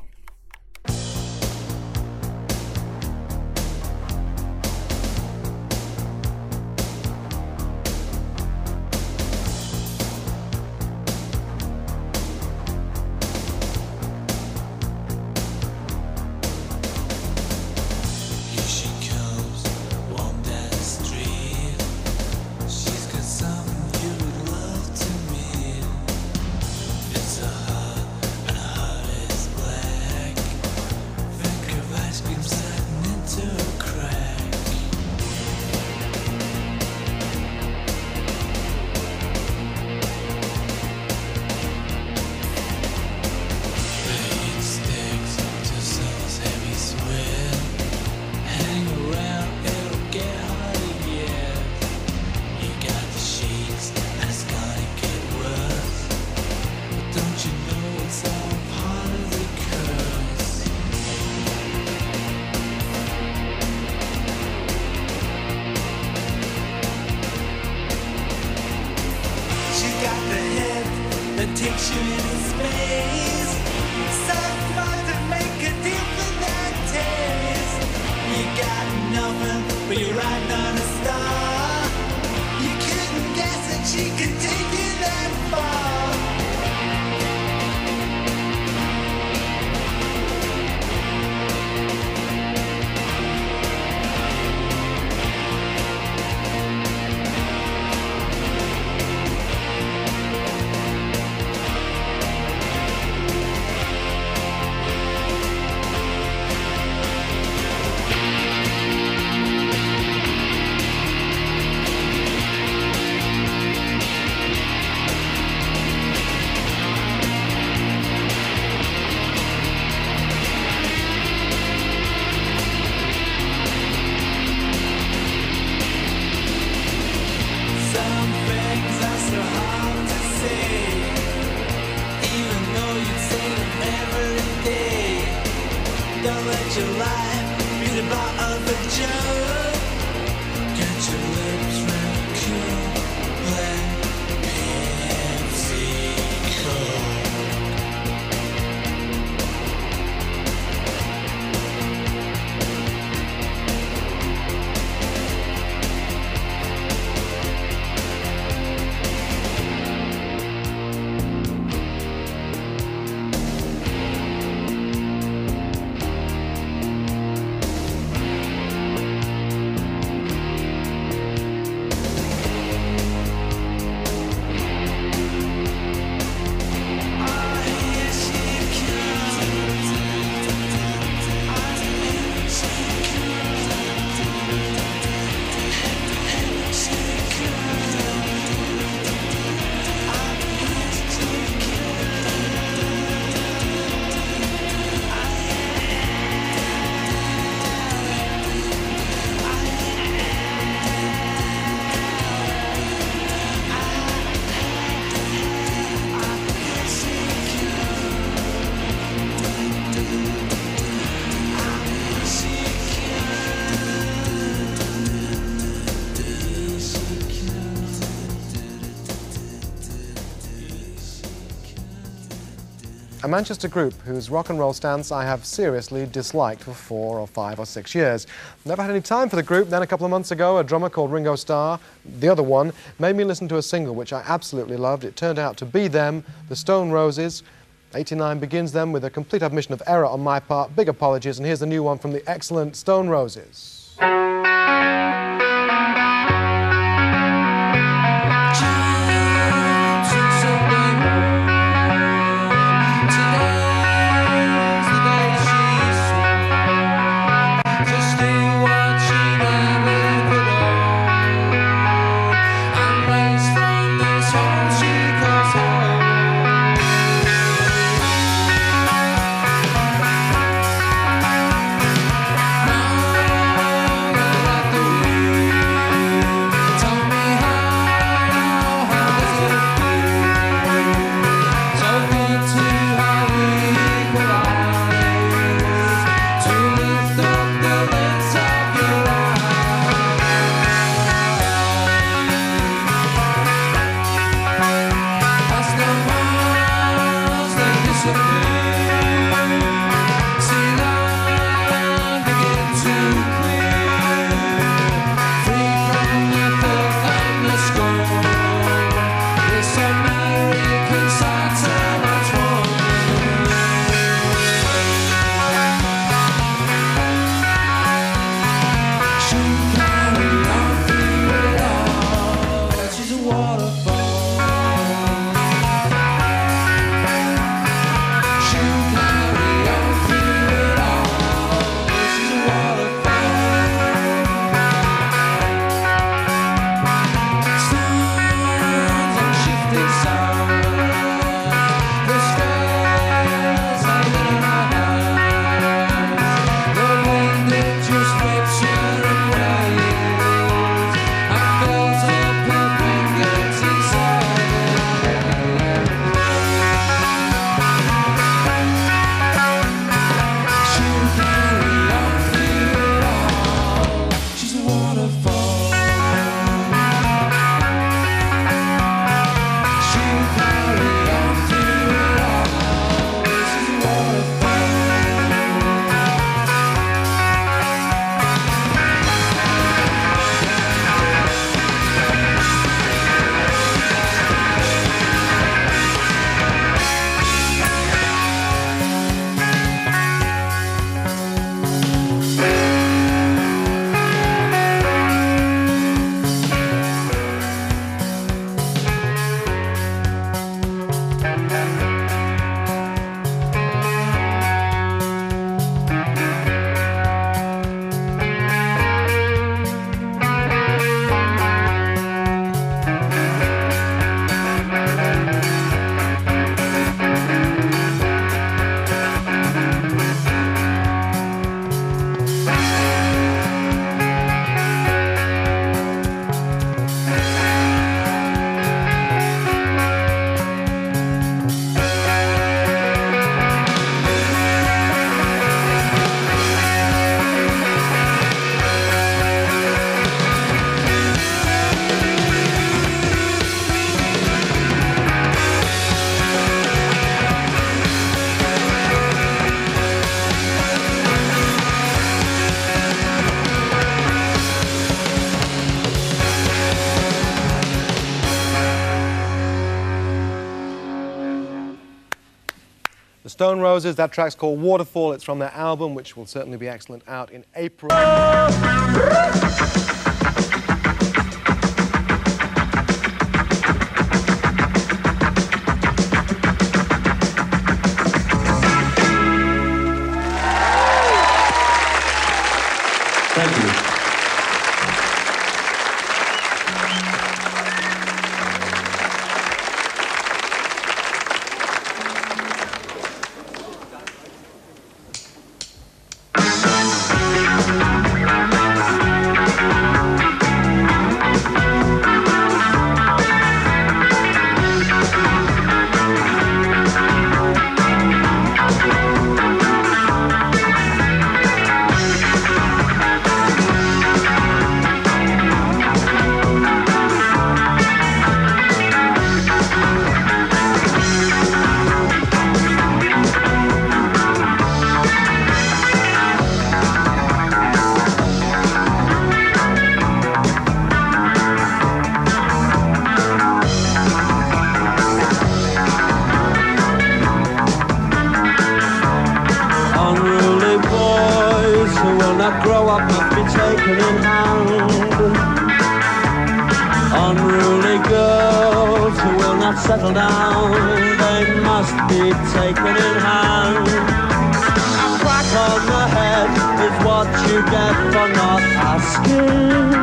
a Manchester group whose rock and roll stance I have seriously disliked for 4 or 5 or 6 years. Never had any time for the group. Then a couple of months ago, a drummer called Ringo Starr, the other one, made me listen to a single which I absolutely loved. It turned out to be them, the Stone Roses. 89 begins them with a complete admission of error on my part. Big apologies, and here's the new one from the excellent Stone Roses. Stone Roses, that track's called Waterfall. It's from their album, which will certainly be excellent, out in April. Thank you. not grow up must be taken in hand. Unruly girls who will not settle down, they must be taken in hand. A crack on the head is what you get for not asking.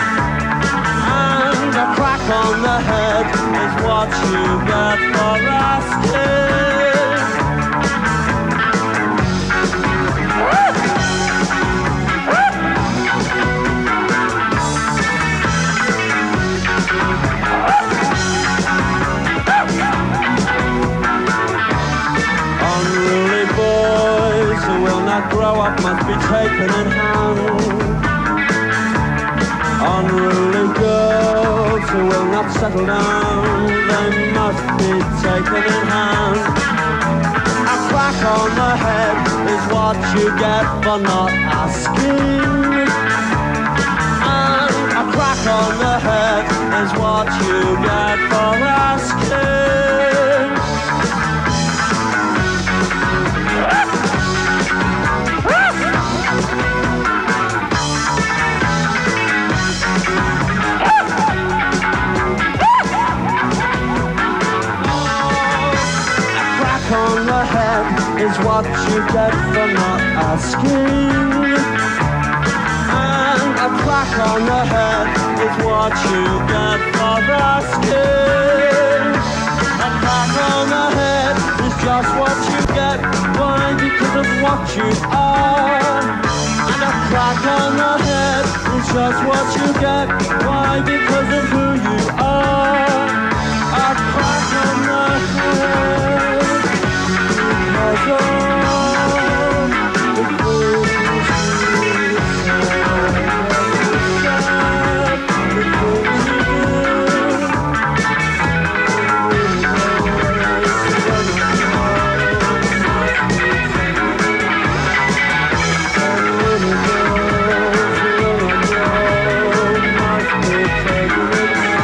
And a crack on the head is what you get for asking. Unruly boys who will not grow up must be taken in hand. Unruly girls who will not settle down, they must be taken in hand. A crack on the head is what you get for not asking. And a crack on the head is what you get for asking. On the head is what you get for not asking. And a crack on the head is what you get for asking. A crack on the head is just what you get. Why? Because of what you are. And a crack on the head is just what you get. Why? Because of who you are. A crack on the head. Take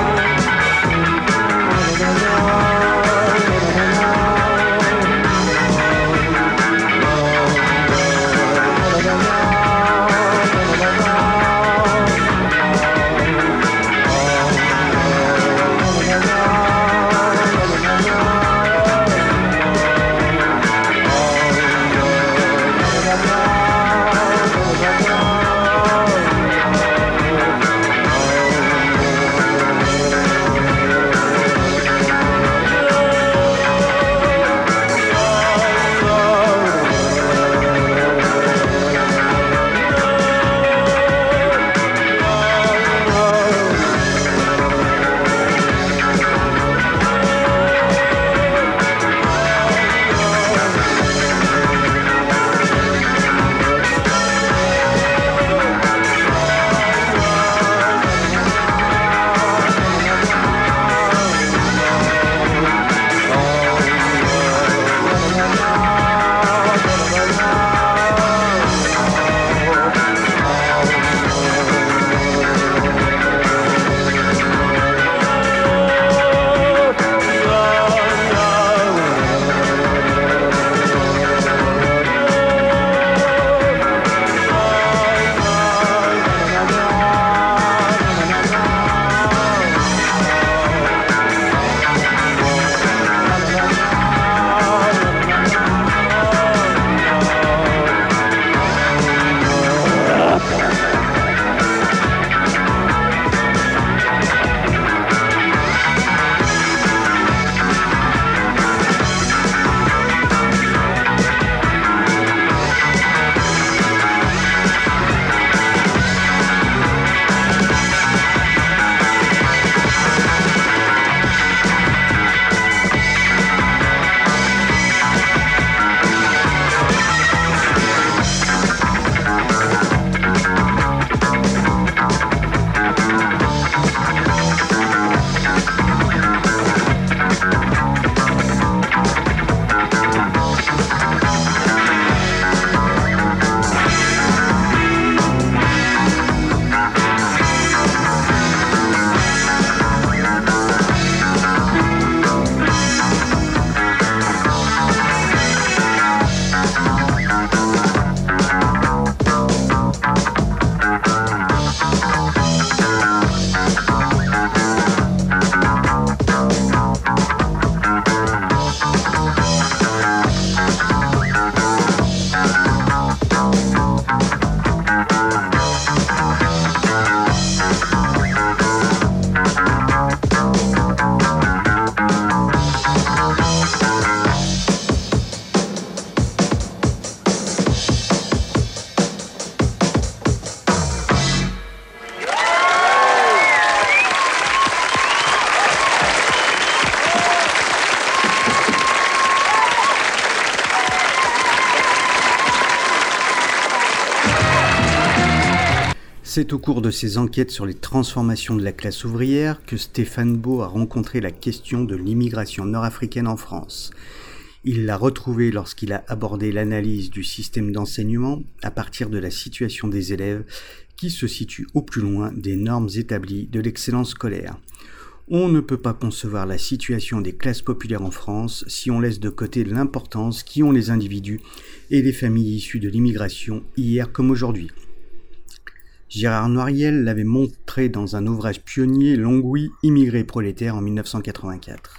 C'est au cours de ses enquêtes sur les transformations de la classe ouvrière que Stéphane Beau a rencontré la question de l'immigration nord-africaine en France. Il l'a retrouvée lorsqu'il a abordé l'analyse du système d'enseignement à partir de la situation des élèves qui se situent au plus loin des normes établies de l'excellence scolaire. On ne peut pas concevoir la situation des classes populaires en France si on laisse de côté l'importance qu'y ont les individus et les familles issues de l'immigration hier comme aujourd'hui. Gérard Noiriel l'avait montré dans un ouvrage pionnier, Longwy, immigré prolétaire en 1984.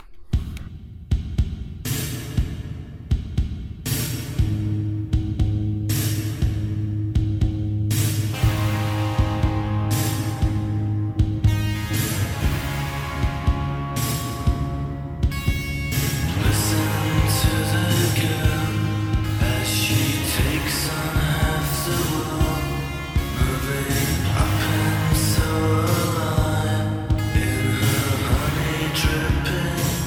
Dripping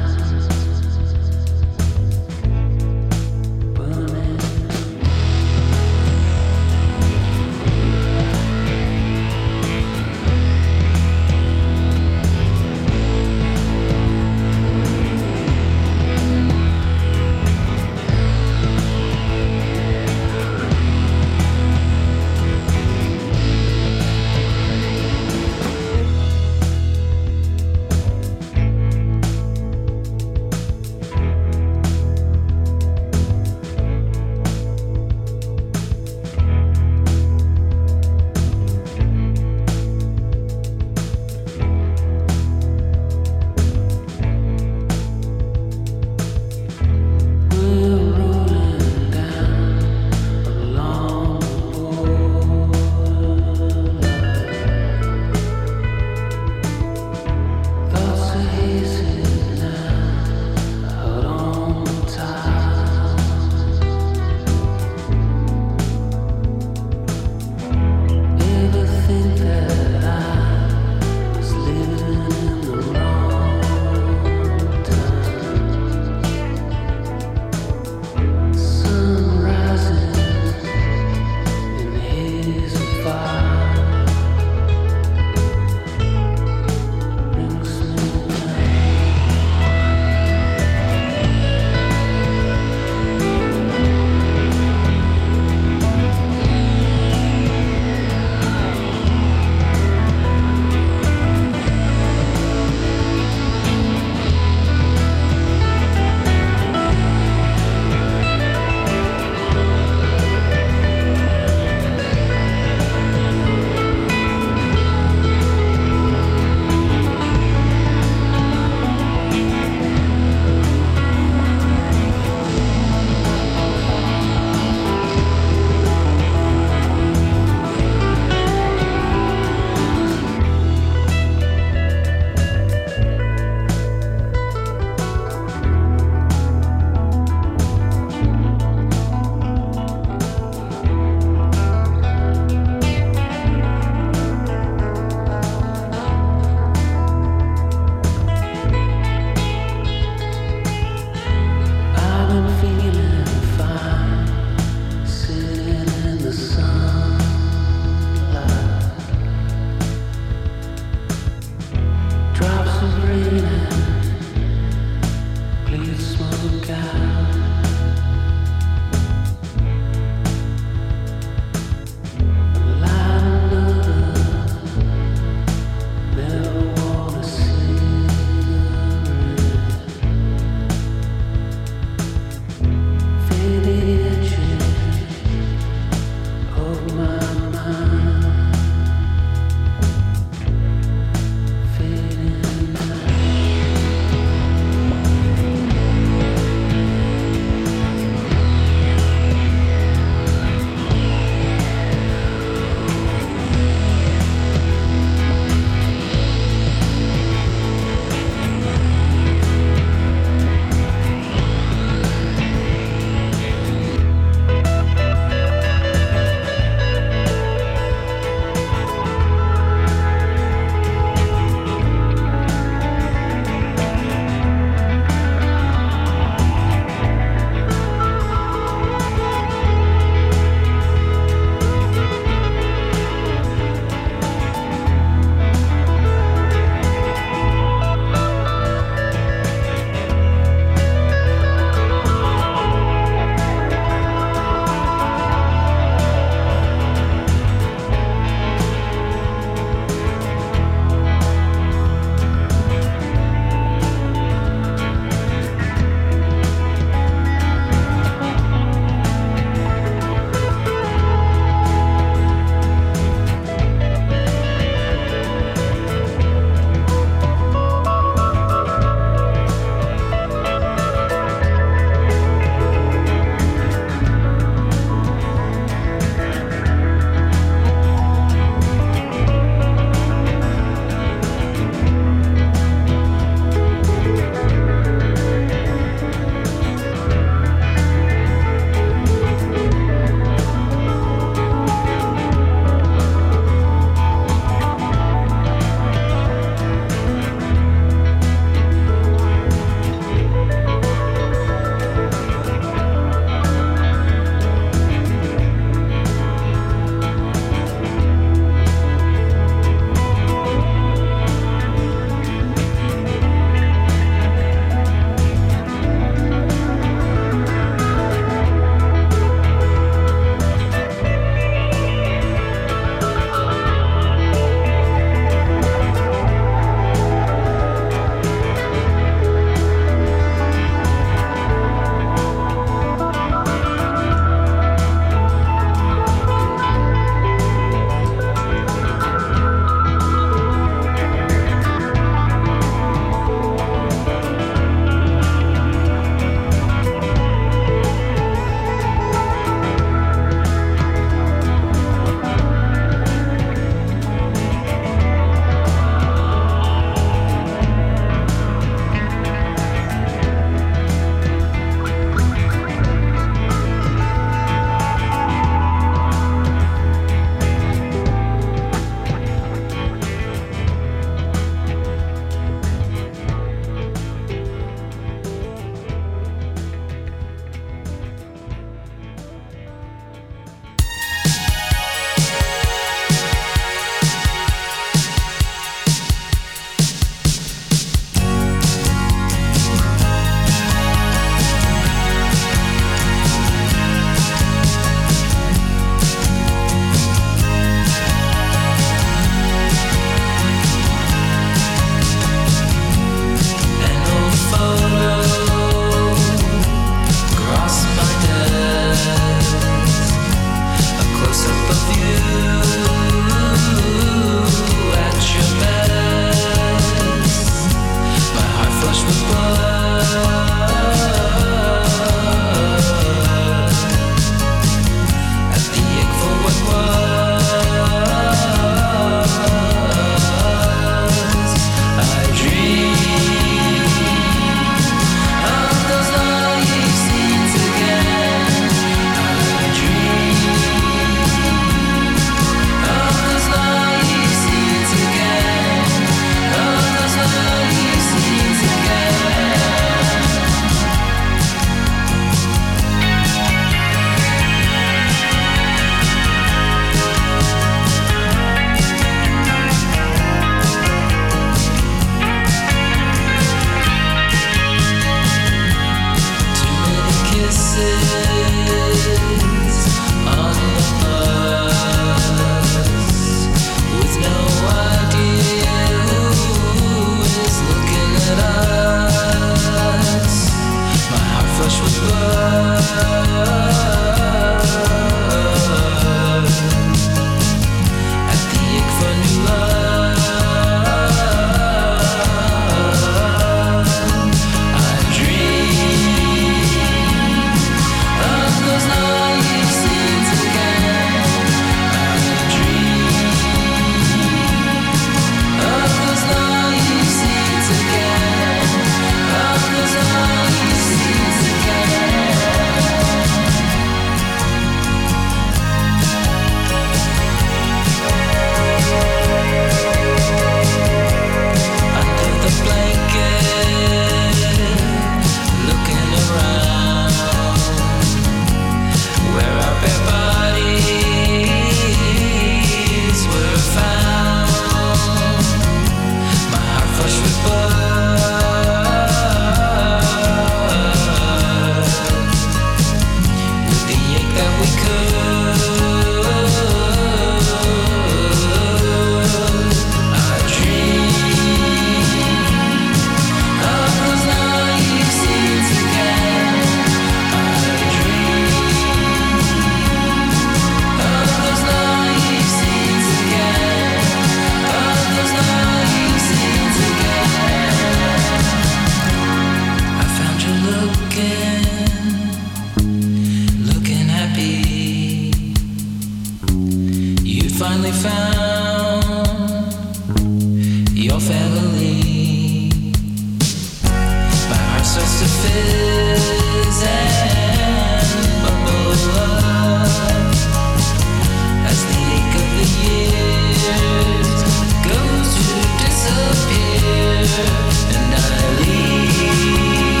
found your family. My heart starts to fizz and bubble up as the ache of the years goes to disappear, and I leave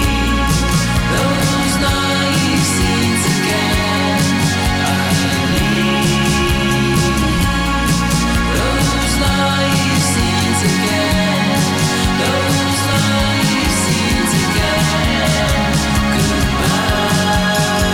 those naive scenes again. I leave those naive scenes again. Those naive scenes again. Goodbye.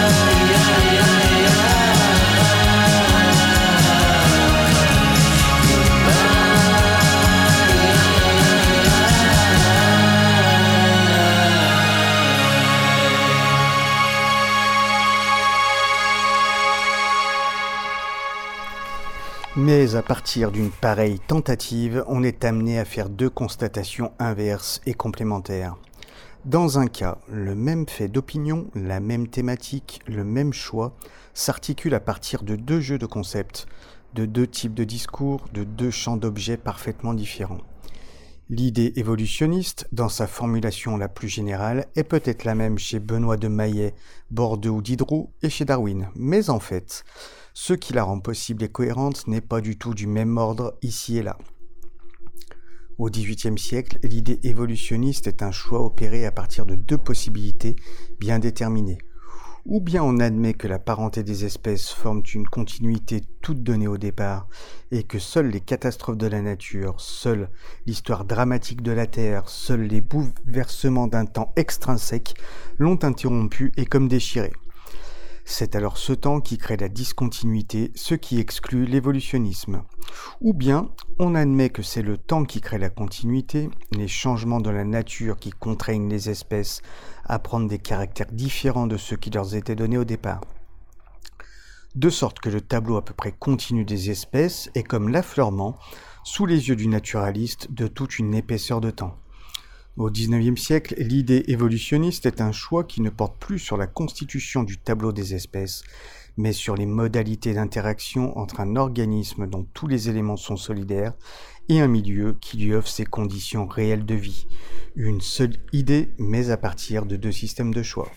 Mais à partir d'une pareille tentative, on est amené à faire deux constatations inverses et complémentaires. Dans un cas, le même fait d'opinion, la même thématique, le même choix s'articule à partir de deux jeux de concepts, de deux types de discours, de deux champs d'objets parfaitement différents. L'idée évolutionniste, dans sa formulation la plus générale, est peut-être la même chez Benoît de Maillet, Bordeaux ou Diderot et chez Darwin, mais en fait, ce qui la rend possible et cohérente n'est pas du tout du même ordre ici et là. Au XVIIIe siècle, l'idée évolutionniste est un choix opéré à partir de deux possibilités bien déterminées. Ou bien on admet que la parenté des espèces forme une continuité toute donnée au départ et que seules les catastrophes de la nature, seule l'histoire dramatique de la Terre, seuls les bouleversements d'un temps extrinsèque l'ont interrompu et comme déchiré. C'est alors ce temps qui crée la discontinuité, ce qui exclut l'évolutionnisme. Ou bien, on admet que c'est le temps qui crée la continuité, les changements de la nature qui contraignent les espèces à prendre des caractères différents de ceux qui leur étaient donnés au départ. De sorte que le tableau à peu près continu des espèces est comme l'affleurement, sous les yeux du naturaliste, de toute une épaisseur de temps. Au XIXe siècle, l'idée évolutionniste est un choix qui ne porte plus sur la constitution du tableau des espèces, mais sur les modalités d'interaction entre un organisme dont tous les éléments sont solidaires et un milieu qui lui offre ses conditions réelles de vie. Une seule idée, mais à partir de deux systèmes de choix.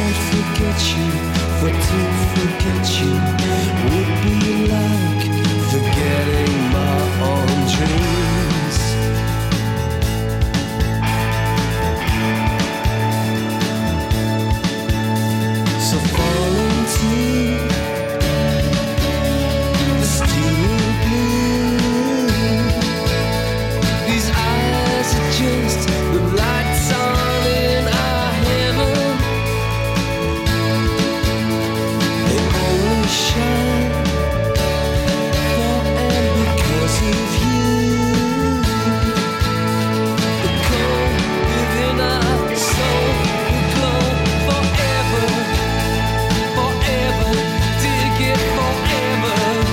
can't forget you, for to forget you would be like forgetting my own dreams. So fall into the steel blue. These eyes are just the lights on in our heaven. They only shine for and because of you. The cold within our soul will glow forever, forever. Dig it forever.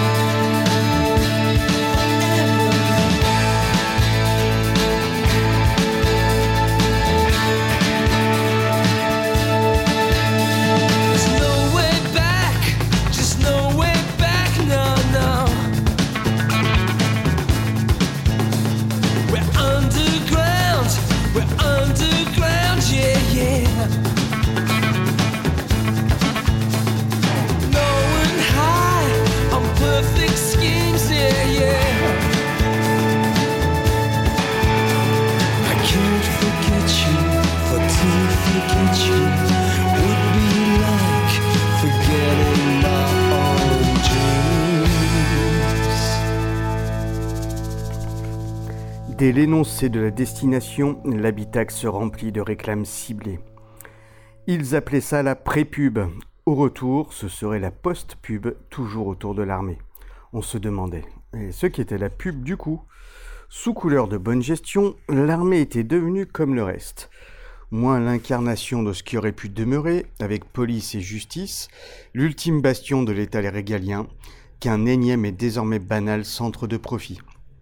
There's no way back, just no way back, no, no. We're underground, yeah, yeah. Going high on perfect schemes, yeah, yeah. I can't forget you, for to forget you would be like forgetting my own dreams. Dès l'énoncé de la destination, l'habitacle se remplit de réclames ciblées. Ils appelaient ça la pré-pub. Au retour, ce serait la post-pub, toujours autour de l'armée. On se demandait, et ce qu'était la pub du coup? Sous couleur de bonne gestion, l'armée était devenue comme le reste. Moins l'incarnation de ce qui aurait pu demeurer, avec police et justice, l'ultime bastion de l'État régalien, qu'un énième et désormais banal centre de profit.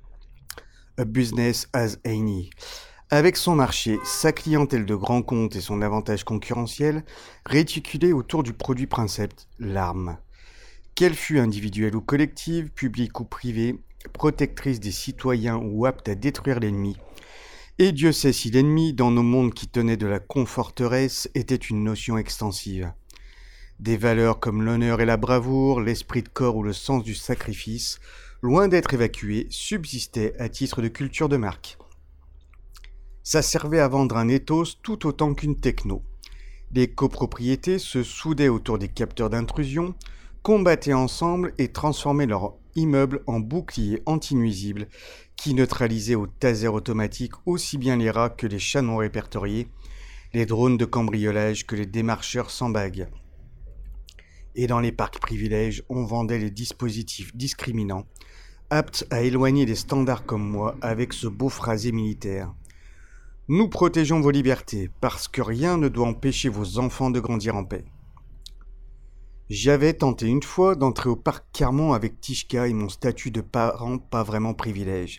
A business as any. Avec son marché, sa clientèle de grands comptes et son avantage concurrentiel, réticulé autour du produit principe, l'arme. Qu'elle fût individuelle ou collective, publique ou privée, protectrice des citoyens ou apte à détruire l'ennemi. Et Dieu sait si l'ennemi, dans nos mondes qui tenaient de la conforteresse, était une notion extensive. Des valeurs comme l'honneur et la bravoure, l'esprit de corps ou le sens du sacrifice, loin d'être évacués, subsistaient à titre de culture de marque. Ça servait à vendre un ethos tout autant qu'une techno. Les copropriétés se soudaient autour des capteurs d'intrusion, combattaient ensemble et transformaient leur immeuble en bouclier anti-nuisible qui neutralisait au taser automatique aussi bien les rats que les chats non répertoriés, les drones de cambriolage que les démarcheurs sans bague. Et dans les parcs privilèges, on vendait les dispositifs discriminants, aptes à éloigner des standards comme moi avec ce beau phrasé militaire. Nous protégeons vos libertés, parce que rien ne doit empêcher vos enfants de grandir en paix. J'avais tenté une fois d'entrer au parc Carmont avec Tishka et mon statut de parent pas vraiment privilège.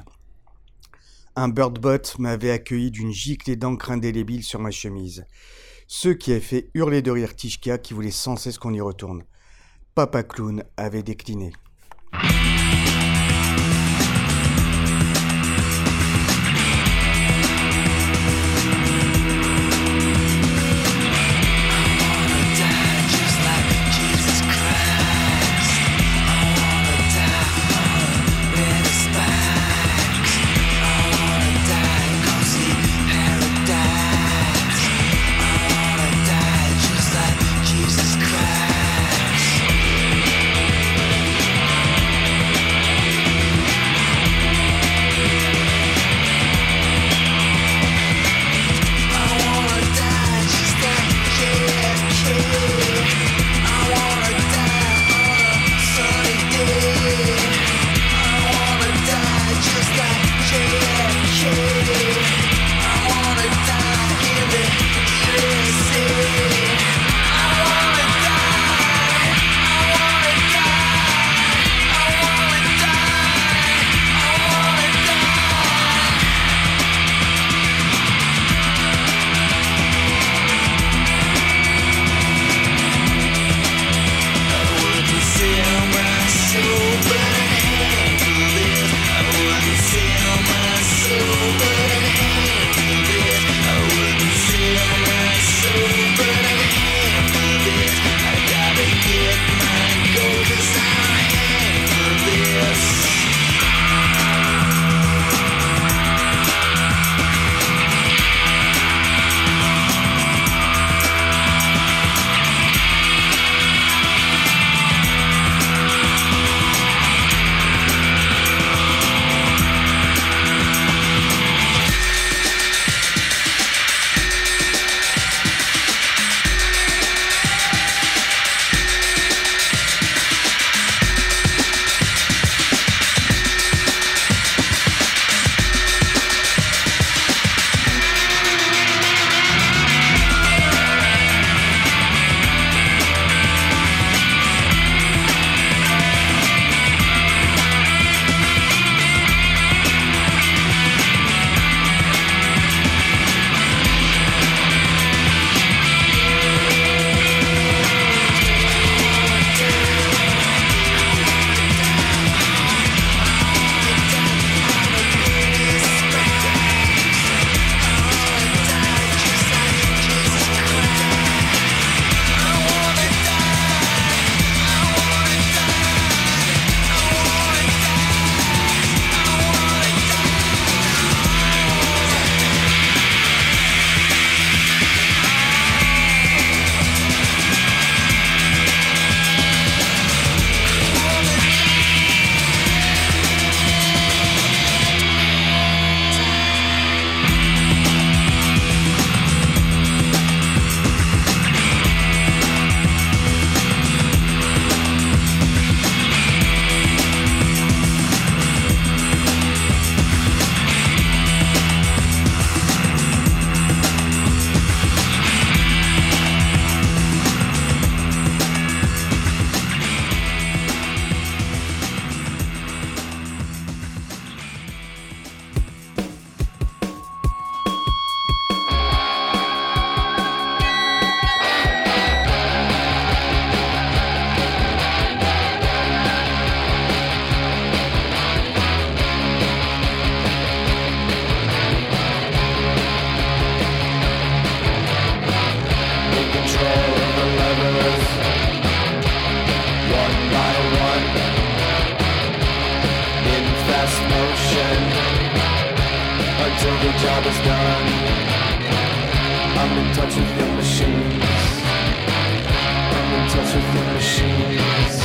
Un birdbot m'avait accueilli d'une giclée d'encre indélébile sur ma chemise, ce qui a fait hurler de rire Tishka qui voulait sans cesse qu'on y retourne. Papa Clown avait décliné. Jesus Christ. your job is done. I'm in touch with your machines. I'm in touch with your machines.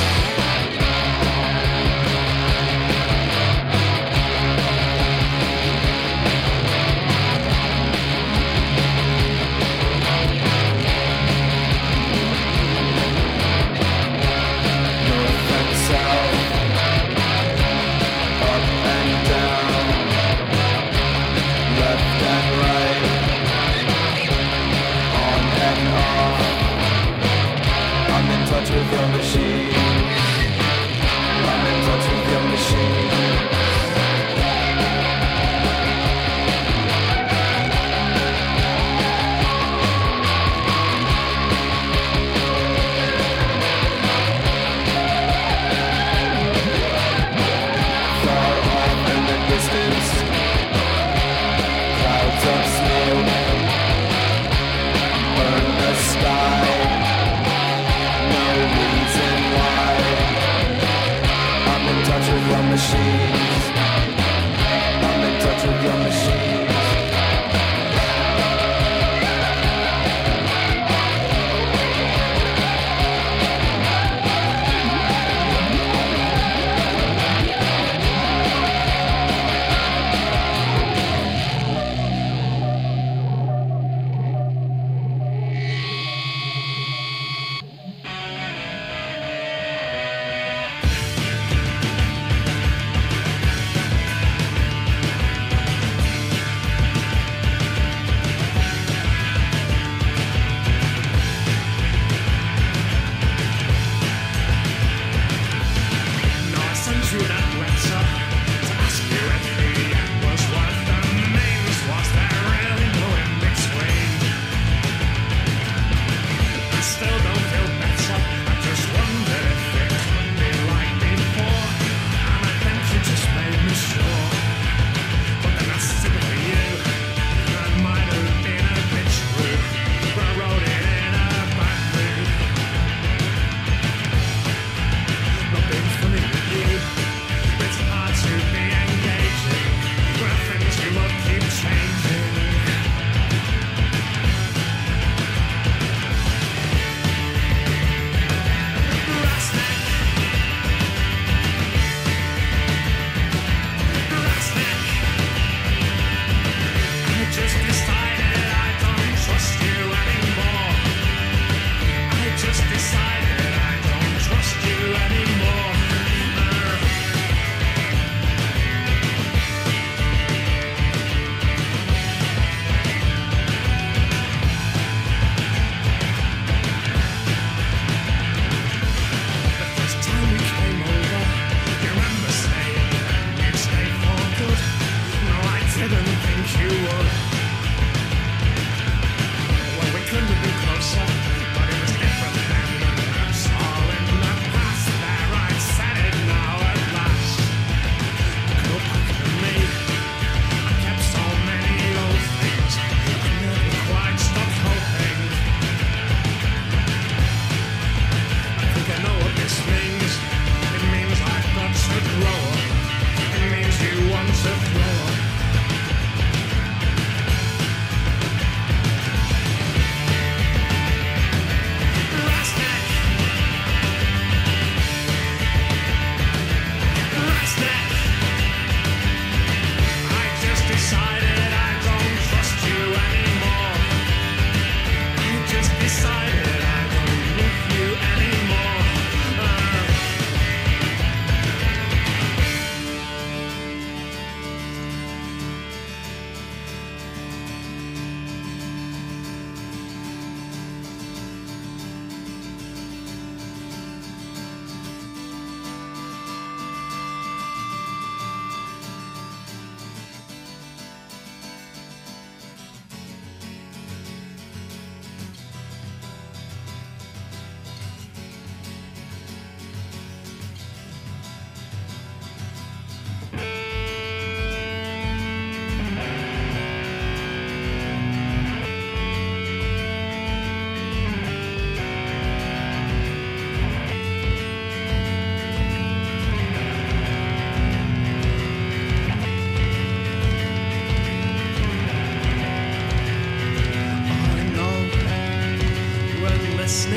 North and south, up and down, left and right, on and on.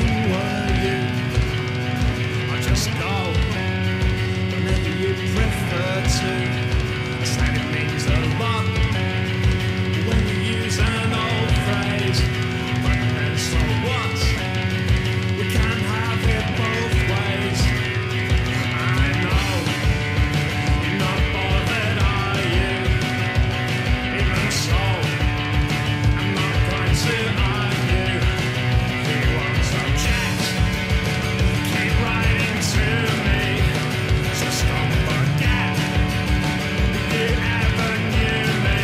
were you? Or just go whenever you prefer to. I said it means a lot when you use an old phrase, but then so what? We can't have it both ways. I know you're not bothered, are you? Even so, I'm not going to argue. If you won't object, keep writing to me. Just don't forget if you ever knew me.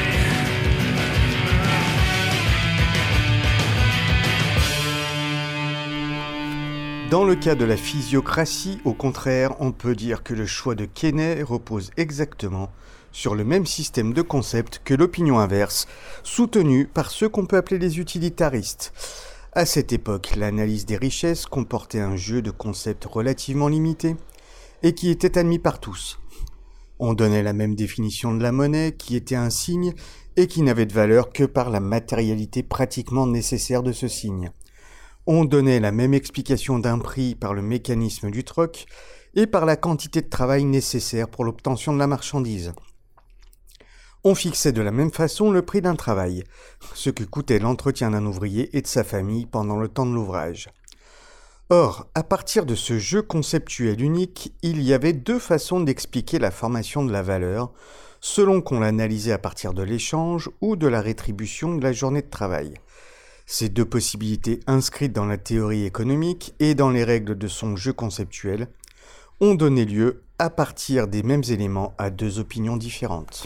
Dans le cas de la physiocratie, au contraire, on peut dire que le choix de Kenney repose exactement sur le même système de concepts que l'opinion inverse, soutenue par ceux qu'on peut appeler les utilitaristes. À cette époque, l'analyse des richesses comportait un jeu de concepts relativement limité et qui était admis par tous. On donnait la même définition de la monnaie, qui était un signe et qui n'avait de valeur que par la matérialité pratiquement nécessaire de ce signe. On donnait la même explication d'un prix par le mécanisme du troc et par la quantité de travail nécessaire pour l'obtention de la marchandise. On fixait de la même façon le prix d'un travail, ce que coûtait l'entretien d'un ouvrier et de sa famille pendant le temps de l'ouvrage. Or, à partir de ce jeu conceptuel unique, il y avait deux façons d'expliquer la formation de la valeur, selon qu'on l'analysait à partir de l'échange ou de la rétribution de la journée de travail. Ces deux possibilités inscrites dans la théorie économique et dans les règles de son jeu conceptuel ont donné lieu, à partir des mêmes éléments, à deux opinions différentes.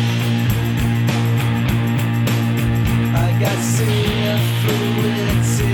I got fluidity.